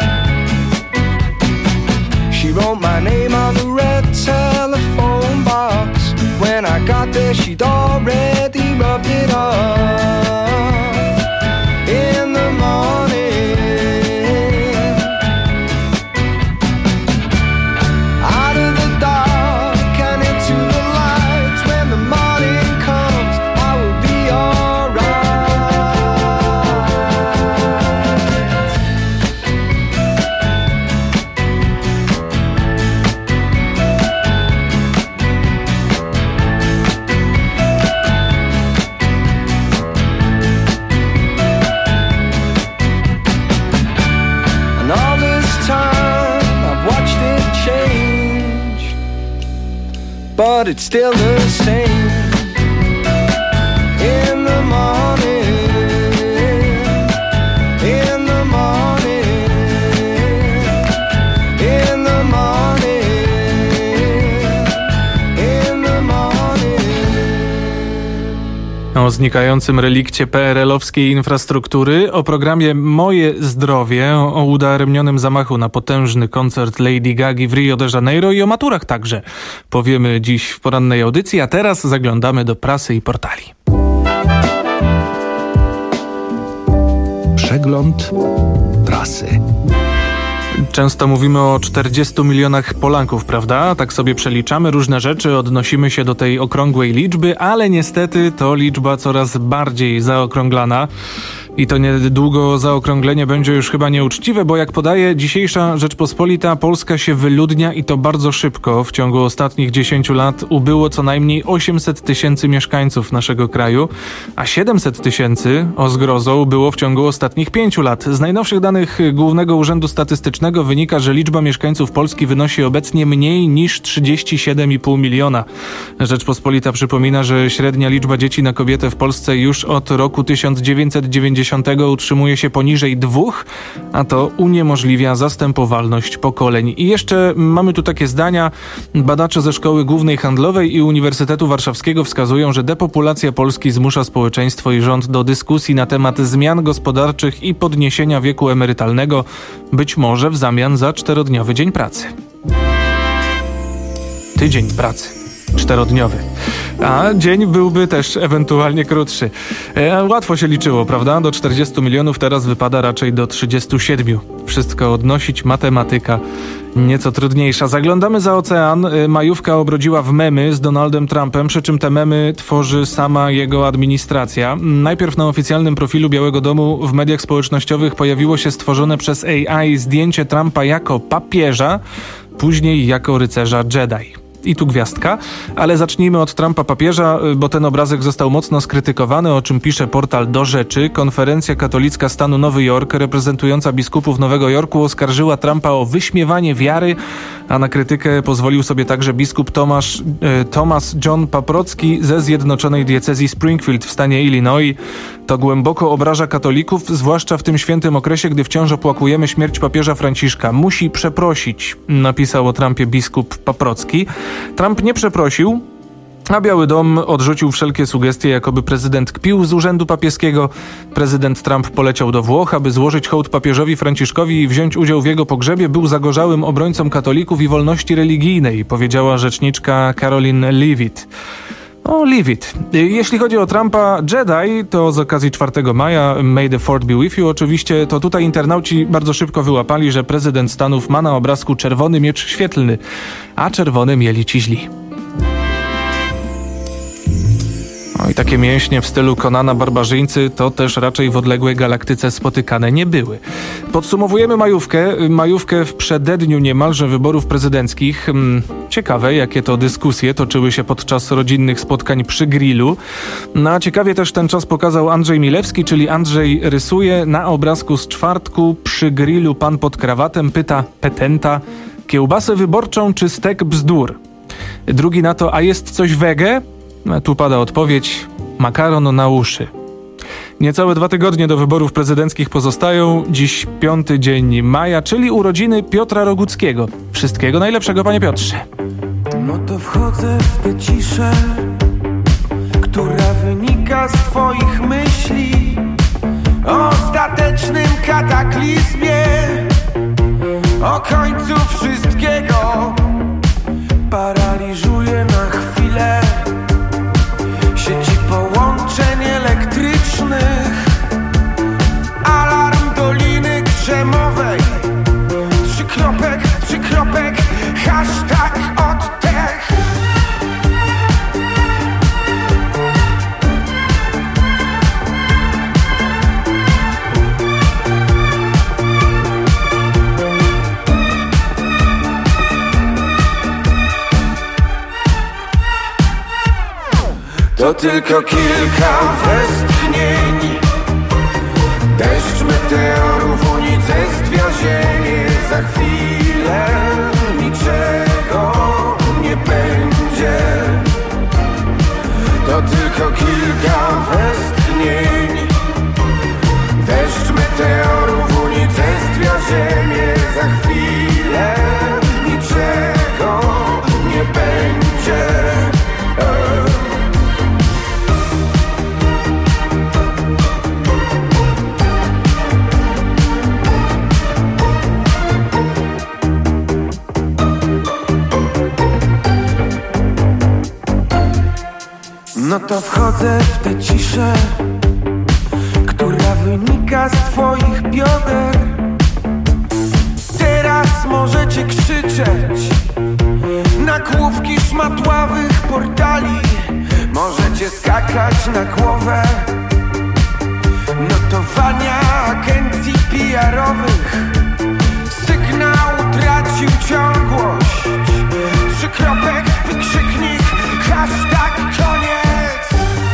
She wrote my name on the red telephone box. When I got there, she'd already rubbed it off in the morning. Out of the dark and into the light. When the morning comes, I will be alright. And all this time I've watched it change, but it's still the same. In the morning, in the morning, in the morning, in the morning. O znikającym relikcie P R L-owskiej infrastruktury, o programie Moje Zdrowie, o udaremnionym zamachu na potężny koncert Lady Gagi w Rio de Janeiro i o maturach także powiemy dziś w porannej audycji, a teraz zaglądamy do prasy i portali. Przegląd trasy. Często mówimy o czterdziestu milionach Polaków, prawda? Tak sobie przeliczamy różne rzeczy, odnosimy się do tej okrągłej liczby, ale niestety to liczba coraz bardziej zaokrąglana. I to niedługo zaokrąglenie będzie już chyba nieuczciwe, bo jak podaje dzisiejsza Rzeczpospolita, Polska się wyludnia i to bardzo szybko. W ciągu ostatnich dziesięciu lat ubyło co najmniej osiemset tysięcy mieszkańców naszego kraju, a siedemset tysięcy, o zgrozo, było w ciągu ostatnich pięciu lat. Z najnowszych danych Głównego Urzędu Statystycznego wynika, że liczba mieszkańców Polski wynosi obecnie mniej niż trzydzieści siedem i pół miliona. Rzeczpospolita przypomina, że średnia liczba dzieci na kobietę w Polsce już od roku tysiąc dziewięćset dziewięćdziesiątego utrzymuje się poniżej dwóch, a to uniemożliwia zastępowalność pokoleń. I jeszcze mamy tu takie zdania. Badacze ze Szkoły Głównej Handlowej i Uniwersytetu Warszawskiego wskazują, że depopulacja Polski zmusza społeczeństwo i rząd do dyskusji na temat zmian gospodarczych i podniesienia wieku emerytalnego, być może w zamian za czterodniowy dzień pracy. Tydzień pracy. Czterodniowy. A dzień byłby też ewentualnie krótszy. E, łatwo się liczyło, prawda? Do czterdziestu milionów, teraz wypada raczej do trzydziestu siedmiu. Wszystko odnosić, matematyka nieco trudniejsza. Zaglądamy za ocean. Majówka obrodziła w memy z Donaldem Trumpem, przy czym te memy tworzy sama jego administracja. Najpierw na oficjalnym profilu Białego Domu w mediach społecznościowych pojawiło się stworzone przez A I zdjęcie Trumpa jako papieża, później jako rycerza Jedi. I tu gwiazdka, ale zacznijmy od Trumpa papieża, bo ten obrazek został mocno skrytykowany, o czym pisze portal Do Rzeczy. Konferencja katolicka stanu Nowy Jork, reprezentująca biskupów Nowego Jorku, oskarżyła Trumpa o wyśmiewanie wiary, a na krytykę pozwolił sobie także biskup Tomasz, e, Thomas John Paprocki ze Zjednoczonej Diecezji Springfield w stanie Illinois. To głęboko obraża katolików, zwłaszcza w tym świętym okresie, gdy wciąż opłakujemy śmierć papieża Franciszka. Musi przeprosić, napisał o Trumpie biskup Paprocki. Trump nie przeprosił, a Biały Dom odrzucił wszelkie sugestie, jakoby prezydent kpił z urzędu papieskiego. Prezydent Trump poleciał do Włoch, aby złożyć hołd papieżowi Franciszkowi i wziąć udział w jego pogrzebie. Był zagorzałym obrońcą katolików i wolności religijnej, powiedziała rzeczniczka Caroline Leavitt. O, leave it. Jeśli chodzi o Trumpa Jedi, to z okazji czwartego maja, May the Fourth be with you oczywiście, to tutaj internauci bardzo szybko wyłapali, że prezydent Stanów ma na obrazku czerwony miecz świetlny, a czerwony mieli ci źli. No i takie mięśnie w stylu Conana Barbarzyńcy to też raczej w odległej galaktyce spotykane nie były. Podsumowujemy majówkę. Majówkę w przededniu niemalże wyborów prezydenckich. Ciekawe, jakie to dyskusje toczyły się podczas rodzinnych spotkań przy grillu. No a ciekawie też ten czas pokazał Andrzej Milewski, czyli Andrzej rysuje na obrazku z czwartku przy grillu pan pod krawatem pyta petenta: kiełbasę wyborczą czy stek bzdur? Drugi na to: a jest coś wege? Tu pada odpowiedź: makaron na uszy. Niecałe dwa tygodnie do wyborów prezydenckich pozostają. Dziś piąty dzień maja, czyli urodziny Piotra Roguckiego. Wszystkiego najlepszego, panie Piotrze. No to wchodzę w tę ciszę, która wynika z twoich myśli o ostatecznym kataklizmie, o końcu wszystkiego. Paraliżuje na chwilę sieci połączeń elektrycznych, alarm Doliny Krzemowej, trzy kropek, trzy kropek, hashtag oddech. To tylko kilka westchnień, deszcz meteorów, unicestwia ziemię. Za chwilę niczego nie będzie. To tylko kilka westchnień, deszcz meteorów, unicestwia ziemię. Za chwilę niczego nie będzie. No to wchodzę w tę ciszę, która wynika z twoich bioder, możecie krzyczeć na główki szmatławych portali, możecie skakać na głowę notowania agencji P R owych. Sygnał tracił ciągłość, trzykropek, wykrzyknik, hashtag koniec.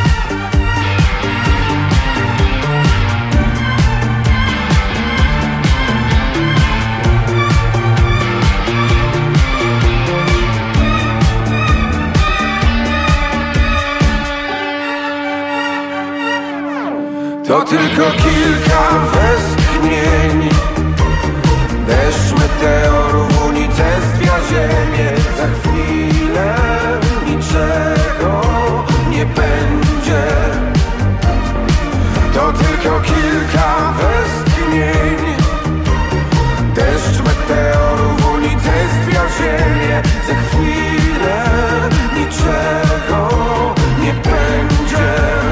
To tylko kilka westchnień, deszcz meteorów unicestwia ziemię. Za chwilę niczego nie będzie. To tylko kilka westchnień, deszcz meteorów unicestwia ziemię. Za chwilę niczego nie będzie.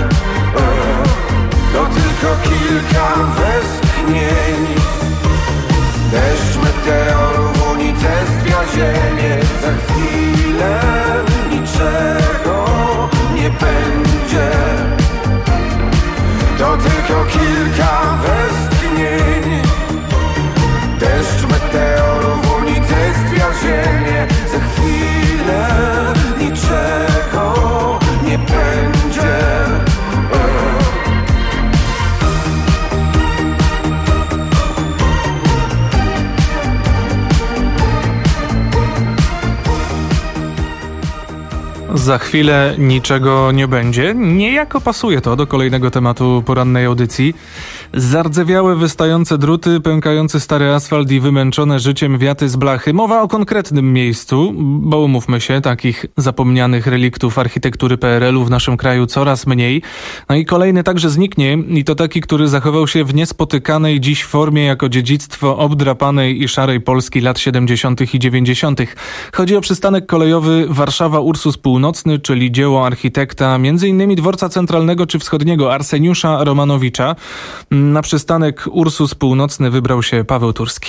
To tylko kilka westchnień, deszcz meteorów unicestwia ziemię. Za chwilę niczego nie będzie. To tylko kilka westchnień, deszcz meteorów unicestwia ziemię. Za chwilę niczego nie będzie. Za chwilę niczego nie będzie. Niejako pasuje to do kolejnego tematu porannej audycji. Zardzewiałe, wystające druty, pękający stary asfalt i wymęczone życiem wiaty z blachy. Mowa o konkretnym miejscu, bo umówmy się, takich zapomnianych reliktów architektury P R L-u w naszym kraju coraz mniej. No i kolejny także zniknie, i to taki, który zachował się w niespotykanej dziś formie jako dziedzictwo obdrapanej i szarej Polski lat siedemdziesiątych i dziewięćdziesiątych. Chodzi o przystanek kolejowy Warszawa-Ursus Północny, czyli dzieło architekta między innymi Dworca Centralnego czy Wschodniego Arseniusza Romanowicza. Na przystanek Ursus Północny wybrał się Paweł Turski.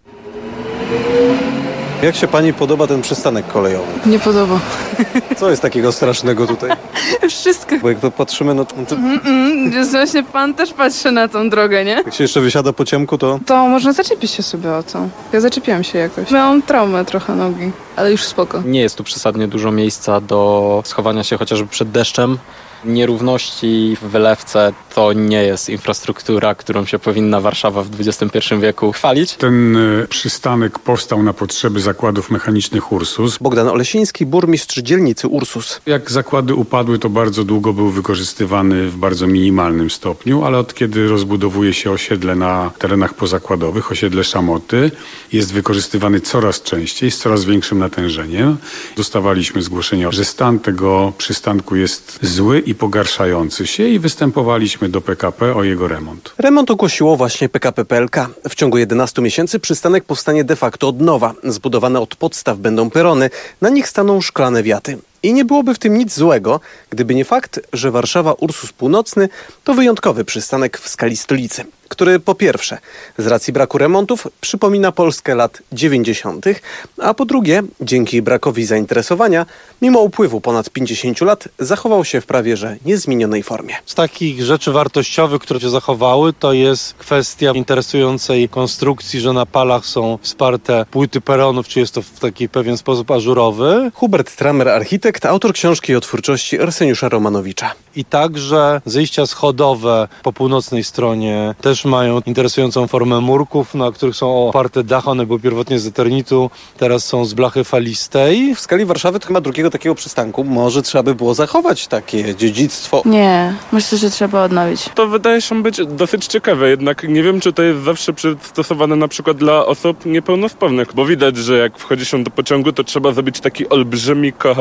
Jak się pani podoba ten przystanek kolejowy? Nie podoba. Co jest takiego strasznego tutaj? Wszystko. Bo jak to patrzymy, no to... Mm, mm, właśnie pan też patrzy na tą drogę, nie? Jak się jeszcze wysiada po ciemku, to... To można zaczepić się sobie o to. Ja zaczepiłam się jakoś. Miałam traumę trochę nogi, ale już spoko. Nie jest tu przesadnie dużo miejsca do schowania się chociażby przed deszczem. Nierówności w wylewce to nie jest infrastruktura, którą się powinna Warszawa w dwudziestym pierwszym wieku chwalić. Ten y, przystanek powstał na potrzeby zakładów mechanicznych Ursus. Bogdan Olesiński, burmistrz dzielnicy Ursus. Jak zakłady upadły, to bardzo długo był wykorzystywany w bardzo minimalnym stopniu, ale od kiedy rozbudowuje się osiedle na terenach pozakładowych, osiedle Szamoty, jest wykorzystywany coraz częściej, z coraz większym natężeniem. Dostawaliśmy zgłoszenia, że stan tego przystanku jest zły i pogarszający się i występowaliśmy do P K P o jego remont. Remont ogłosiło właśnie P K P P L K. W ciągu jedenastu miesięcy przystanek powstanie de facto od nowa. Zbudowane od podstaw będą perony, na nich staną szklane wiaty. I nie byłoby w tym nic złego, gdyby nie fakt, że Warszawa Ursus Północny to wyjątkowy przystanek w skali stolicy, który po pierwsze z racji braku remontów przypomina Polskę lat dziewięćdziesiątych, a po drugie dzięki brakowi zainteresowania, mimo upływu ponad pięćdziesięciu lat, zachował się w prawie że niezmienionej formie. Z takich rzeczy wartościowych, które się zachowały, to jest kwestia interesującej konstrukcji, że na palach są wsparte płyty peronów, czy jest to w taki pewien sposób ażurowy. Hubert Tramer, architekt, autor książki o twórczości Arseniusza Romanowicza. I także zejścia schodowe po północnej stronie też mają interesującą formę murków, na których są oparte dachy. One były pierwotnie z eternitu, teraz są z blachy falistej. W skali Warszawy to chyba drugiego takiego przystanku. Może trzeba by było zachować takie dziedzictwo. Nie, myślę, że trzeba odnowić. To wydaje się być dosyć ciekawe, jednak nie wiem, czy to jest zawsze przystosowane na przykład dla osób niepełnosprawnych, bo widać, że jak wchodzi się do pociągu, to trzeba zrobić taki olbrzymi kohok.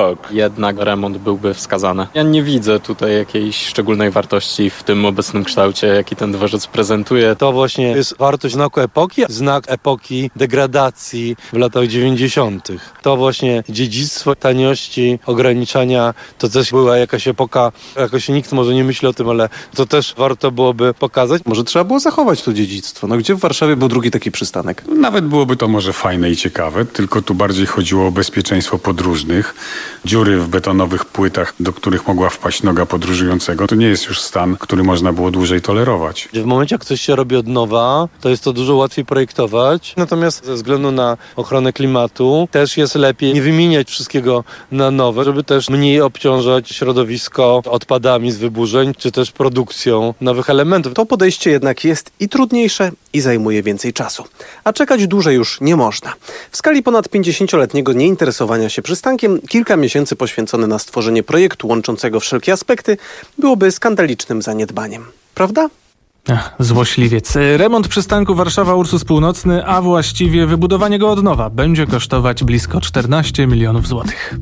jednak remont byłby wskazany. Ja nie widzę tutaj jakiejś szczególnej wartości w tym obecnym kształcie, jaki ten dworzec prezentuje. To właśnie jest wartość znaku epoki, znak epoki degradacji w latach dziewięćdziesiątych. To właśnie dziedzictwo taniości, ograniczania, to też była jakaś epoka, jakoś nikt może nie myśli o tym, ale to też warto byłoby pokazać. Może trzeba było zachować to dziedzictwo. No gdzie w Warszawie był drugi taki przystanek? Nawet byłoby to może fajne i ciekawe, tylko tu bardziej chodziło o bezpieczeństwo podróżnych. Dziury w betonowych płytach, do których mogła wpaść noga podróżującego, to nie jest już stan, który można było dłużej tolerować. W momencie, jak coś się robi od nowa, to jest to dużo łatwiej projektować. Natomiast ze względu na ochronę klimatu też jest lepiej nie wymieniać wszystkiego na nowe, żeby też mniej obciążać środowisko odpadami z wyburzeń, czy też produkcją nowych elementów. To podejście jednak jest i trudniejsze, i zajmuje więcej czasu. A czekać dłużej już nie można. W skali ponad pięćdziesięcioletniego nieinteresowania się przystankiem, kilka miesięcy poświęcone na stworzenie projektu łączącego wszelkie aspekty byłoby skandalicznym zaniedbaniem. Prawda? Ach, złośliwiec. Remont przystanku Warszawa-Ursus Północny, a właściwie wybudowanie go od nowa, będzie kosztować blisko czternaście milionów złotych.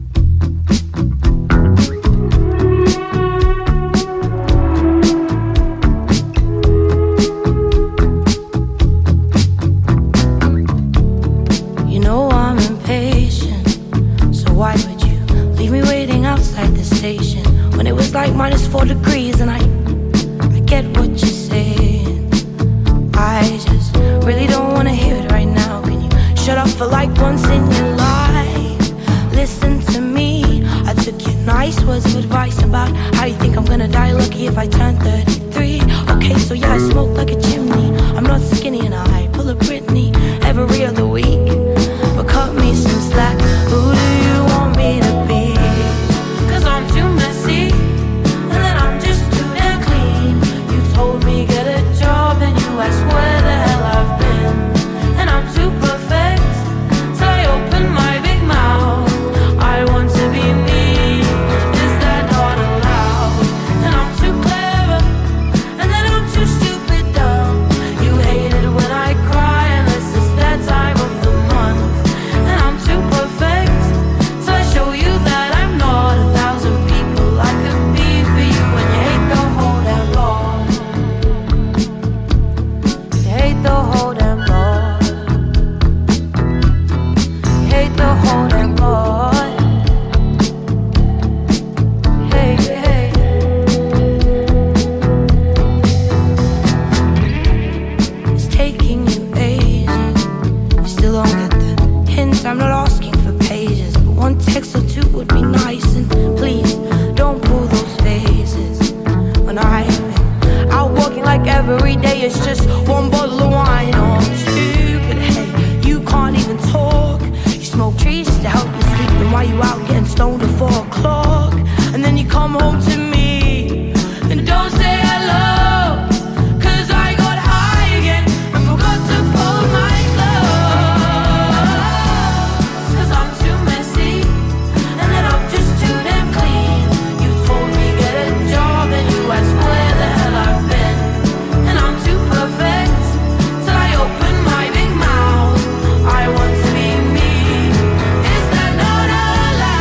Why would you leave me waiting outside the station when it was like minus four degrees and I, I get what you're saying. I just really don't want to hear it right now. Can you shut up for like once in your life? Listen to me. I took your nice words of advice about how you think I'm gonna die lucky if I turn thirty-three. Okay, so yeah, I smoke like a chimney. I'm not skinny and I pull a Britney every other week. But cut me some slack. Who do you want me to be? Cause I'm too messy, and then I'm just too damn clean. You told me get a job and you asked where the hell I've been. And I'm too perfect, till I open my big mouth. I want to be me, is that not allowed? And I'm too clever, and then I'm too stupid dumb. You hate it when I cry unless it's that time of the month. And I'm too perfect, so I show you that I'm not a thousand people I could be for you. And you hate the whole damn lot. You hate the whole damn lot. You hate the whole damn lot. Hey, hey. It's taking you ages. You still don't get the hint. I'm not asking for pages, but one text or two would be nice. And please don't pull those faces when I'm out walking like every day. It's just one bottle of wine. Oh, I'm stupid. Hey, you can't even talk. You smoke trees just to help you sleep. And why you out getting stoned at four o'clock? And then you come home to me and don't say hello. Cause I got high again and forgot to fold my clothes. Cause I'm too messy, and then I'm just too damn clean. You told me get a job and you asked where the hell I've been. And I'm too perfect, till I open my big mouth. I want to be me, is that not allowed?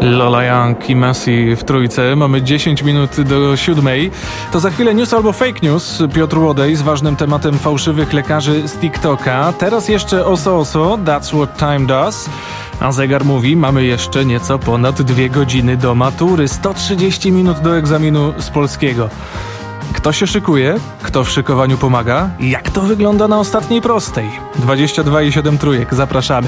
Lola Young i Massey w trójce. Mamy dziesięć minut do siódmej. To za chwilę news albo fake news. Piotr Łodej z ważnym tematem fałszywych lekarzy z TikToka. Teraz jeszcze Oso Oso, That's What Time Does. A zegar mówi, mamy jeszcze nieco ponad dwie godziny do matury. sto trzydzieści minut do egzaminu z polskiego. Kto się szykuje? Kto w szykowaniu pomaga? I jak to wygląda na ostatniej prostej? dwadzieścia dwa i siedem trójek. Zapraszamy.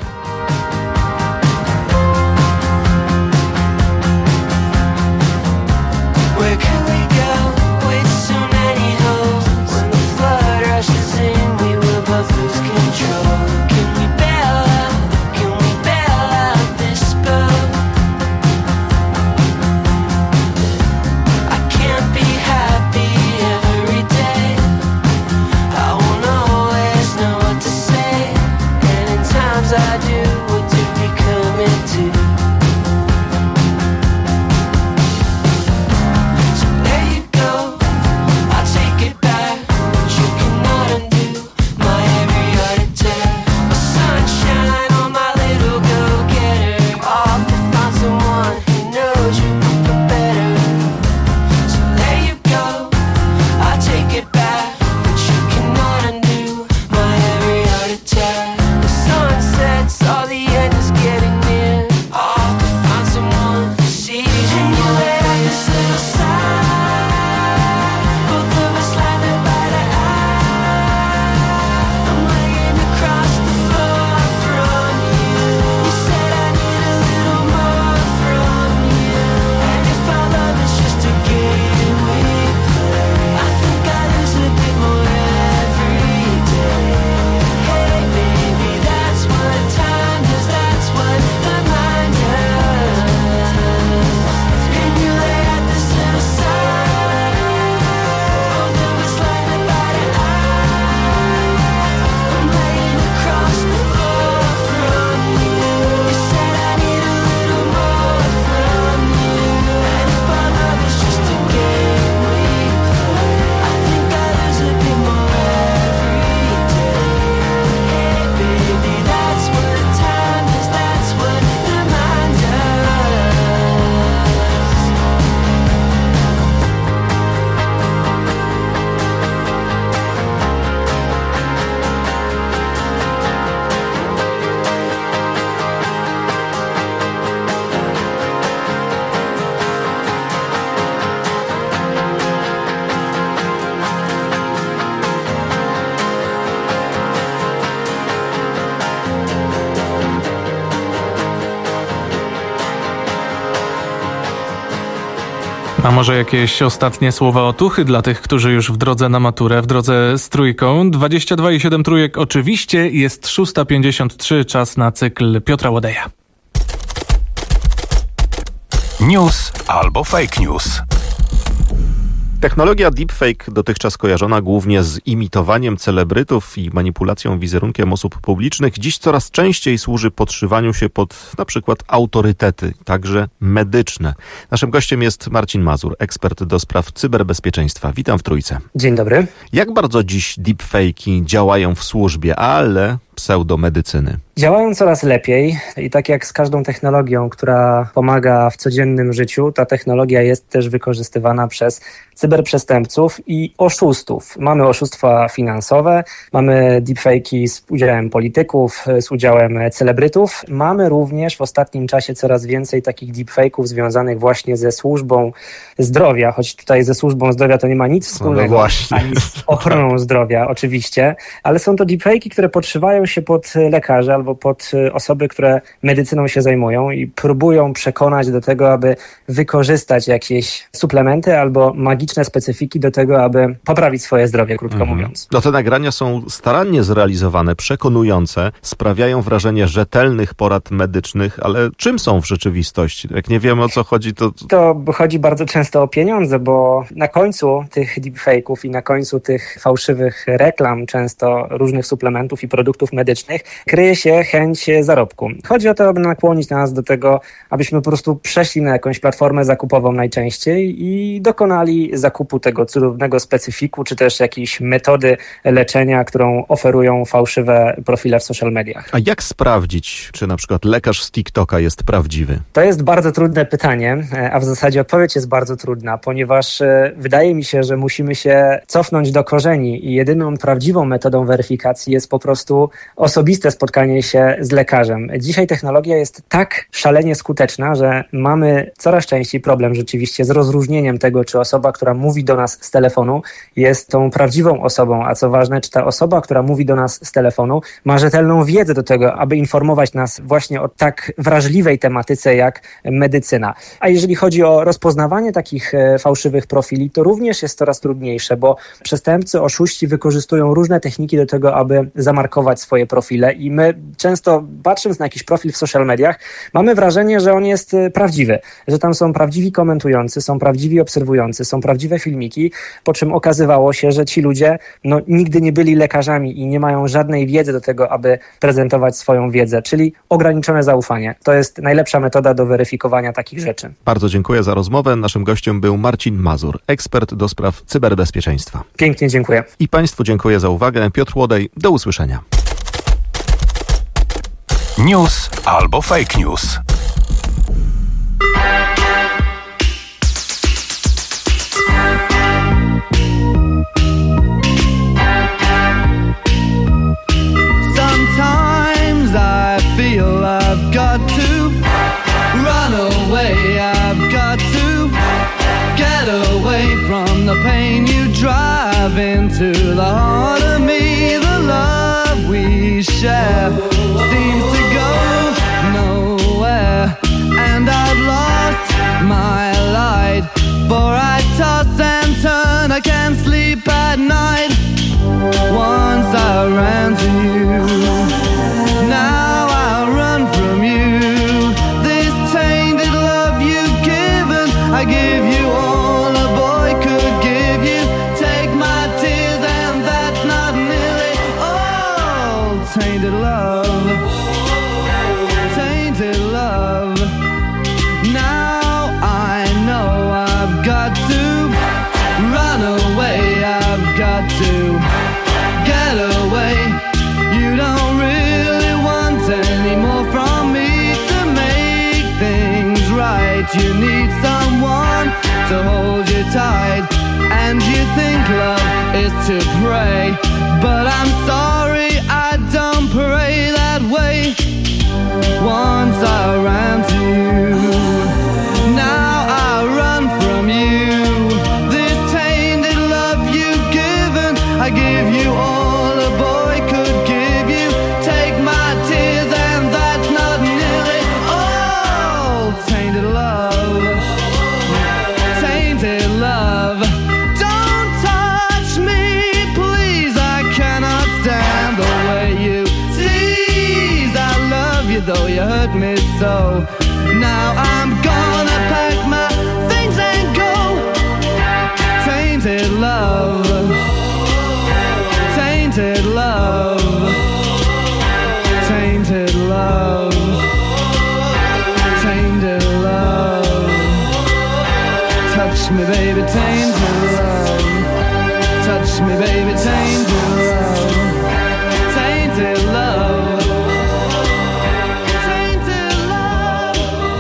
A może jakieś ostatnie słowa otuchy dla tych, którzy już w drodze na maturę, w drodze z trójką. dwadzieścia dwa i siedem trójek oczywiście, jest szósta pięćdziesiąt trzy, czas na cykl Piotra Łodeja. News albo fake news. Technologia deepfake, dotychczas kojarzona głównie z imitowaniem celebrytów i manipulacją wizerunkiem osób publicznych, dziś coraz częściej służy podszywaniu się pod na przykład autorytety, także medyczne. Naszym gościem jest Marcin Mazur, ekspert do spraw cyberbezpieczeństwa. Witam w Trójce. Dzień dobry. Jak bardzo dziś deepfake'i działają w służbie, ale pseudomedycyny? Działają coraz lepiej i tak jak z każdą technologią, która pomaga w codziennym życiu, ta technologia jest też wykorzystywana przez cyberprzestępców i oszustów. Mamy oszustwa finansowe, mamy deepfake'i z udziałem polityków, z udziałem celebrytów. Mamy również w ostatnim czasie coraz więcej takich deepfake'ów związanych właśnie ze służbą zdrowia, choć tutaj ze służbą zdrowia to nie ma nic wspólnego, no ani z ochroną zdrowia oczywiście, ale są to deepfake'i, które podszywają się pod lekarzy albo pod osoby, które medycyną się zajmują i próbują przekonać do tego, aby wykorzystać jakieś suplementy albo magiczne specyfiki do tego, aby poprawić swoje zdrowie, krótko mhm. mówiąc. No te nagrania są starannie zrealizowane, przekonujące, sprawiają wrażenie rzetelnych porad medycznych, ale czym są w rzeczywistości? Jak nie wiemy, o co chodzi, to... To chodzi bardzo często o pieniądze, bo na końcu tych deepfake'ów i na końcu tych fałszywych reklam, często różnych suplementów i produktów medycznych kryje się chęć zarobku. Chodzi o to, aby nakłonić nas do tego, abyśmy po prostu przeszli na jakąś platformę zakupową najczęściej i dokonali zakupu tego cudownego specyfiku, czy też jakiejś metody leczenia, którą oferują fałszywe profile w social mediach. A jak sprawdzić, czy na przykład lekarz z TikToka jest prawdziwy? To jest bardzo trudne pytanie, a w zasadzie odpowiedź jest bardzo trudna, ponieważ wydaje mi się, że musimy się cofnąć do korzeni i jedyną prawdziwą metodą weryfikacji jest po prostu osobiste spotkanie się z lekarzem. Dzisiaj technologia jest tak szalenie skuteczna, że mamy coraz częściej problem rzeczywiście z rozróżnieniem tego, czy osoba, która mówi do nas z telefonu, jest tą prawdziwą osobą, a co ważne, czy ta osoba, która mówi do nas z telefonu, ma rzetelną wiedzę do tego, aby informować nas właśnie o tak wrażliwej tematyce jak medycyna. A jeżeli chodzi o rozpoznawanie takich fałszywych profili, to również jest coraz trudniejsze, bo przestępcy, oszuści wykorzystują różne techniki do tego, aby zamarkować swoje profile i my często, patrząc na jakiś profil w social mediach, mamy wrażenie, że on jest prawdziwy, że tam są prawdziwi komentujący, są prawdziwi obserwujący, są prawdziwe filmiki, po czym okazywało się, że ci ludzie no, nigdy nie byli lekarzami i nie mają żadnej wiedzy do tego, aby prezentować swoją wiedzę, czyli ograniczone zaufanie. To jest najlepsza metoda do weryfikowania takich rzeczy. Bardzo dziękuję za rozmowę. Naszym gościem był Marcin Mazur, ekspert do spraw cyberbezpieczeństwa. Pięknie dziękuję. I Państwu dziękuję za uwagę. Piotr Łodej, do usłyszenia. News albo fake news. Sometimes I feel I've got to run away, I've got to get away from the pain you drive into the heart of me. The love we share seems to go nowhere, and I've lost my light, for I toss and turn, I can't sleep at night. Once I ran to you, now I run from you. This tainted love you've given, I give you all a boy could give you. Take my tears and that's not nearly all. Tainted love, tainted love. Now I know I've got to run away, I've got to get away. You don't really want any more from me to make things right. You need someone to hold you tight, and you think love is to pray, but I'm sorry, I don't pray that way. Once I ran to you, now I run from you. This tainted love you've given, I give you all a boy could give you. Take my tears and that's not nearly all. Tainted love, tainted love. Don't touch me, please, I cannot stand the way you tease. I love you though you hurt me so. Now I'm gonna pack my things and go. Tainted love, tainted love, tainted love, tainted love. Touch me baby, tainted love. Touch me baby, tainted love. Tainted love. Tainted love.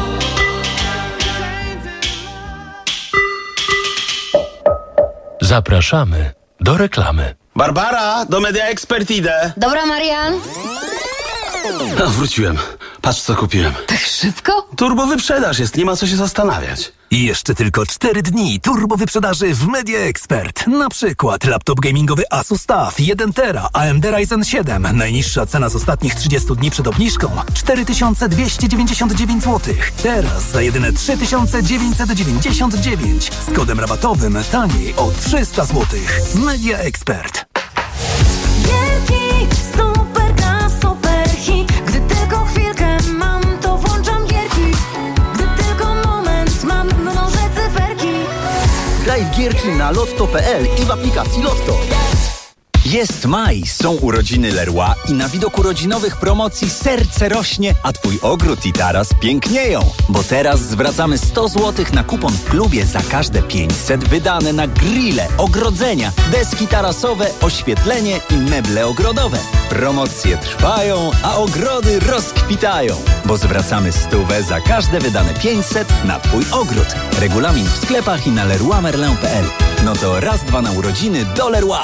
Zapraszamy do reklamy. Barbara, do Media Expert idę. Dobra, Marian. A, wróciłem. Patrz, co kupiłem. Tak szybko? Turbo wyprzedaż jest, nie ma co się zastanawiać. I jeszcze tylko cztery dni turbo wyprzedaży w Media Expert. Na przykład laptop gamingowy Asus TUF jeden tera A M D Ryzen siedem. Najniższa cena z ostatnich trzydziestu dni przed obniżką cztery tysiące dwieście dziewięćdziesiąt dziewięć złotych. Teraz za jedyne trzy tysiące dziewięćset dziewięćdziesiąt dziewięć. Z kodem rabatowym taniej o trzysta złotych. Media Expert. Gierki, super gra, super hit. Gdy tylko chwilkę mam, to włączam gierki. Gdy tylko moment mam, mnożę cyferki. Graj w gierki na lotto kropka p l i w aplikacji Lotto. Jest maj, są urodziny Leroy i na widok urodzinowych promocji serce rośnie, a twój ogród i taras pięknieją. Bo teraz zwracamy sto złotych na kupon w klubie za każde pięćset wydane na grille, ogrodzenia, deski tarasowe, oświetlenie i meble ogrodowe. Promocje trwają, a ogrody rozkwitają. Bo zwracamy stówę za każde wydane pięćset na twój ogród. Regulamin w sklepach i na leroy merlin kropka p l. No to raz, dwa na urodziny do Leroy.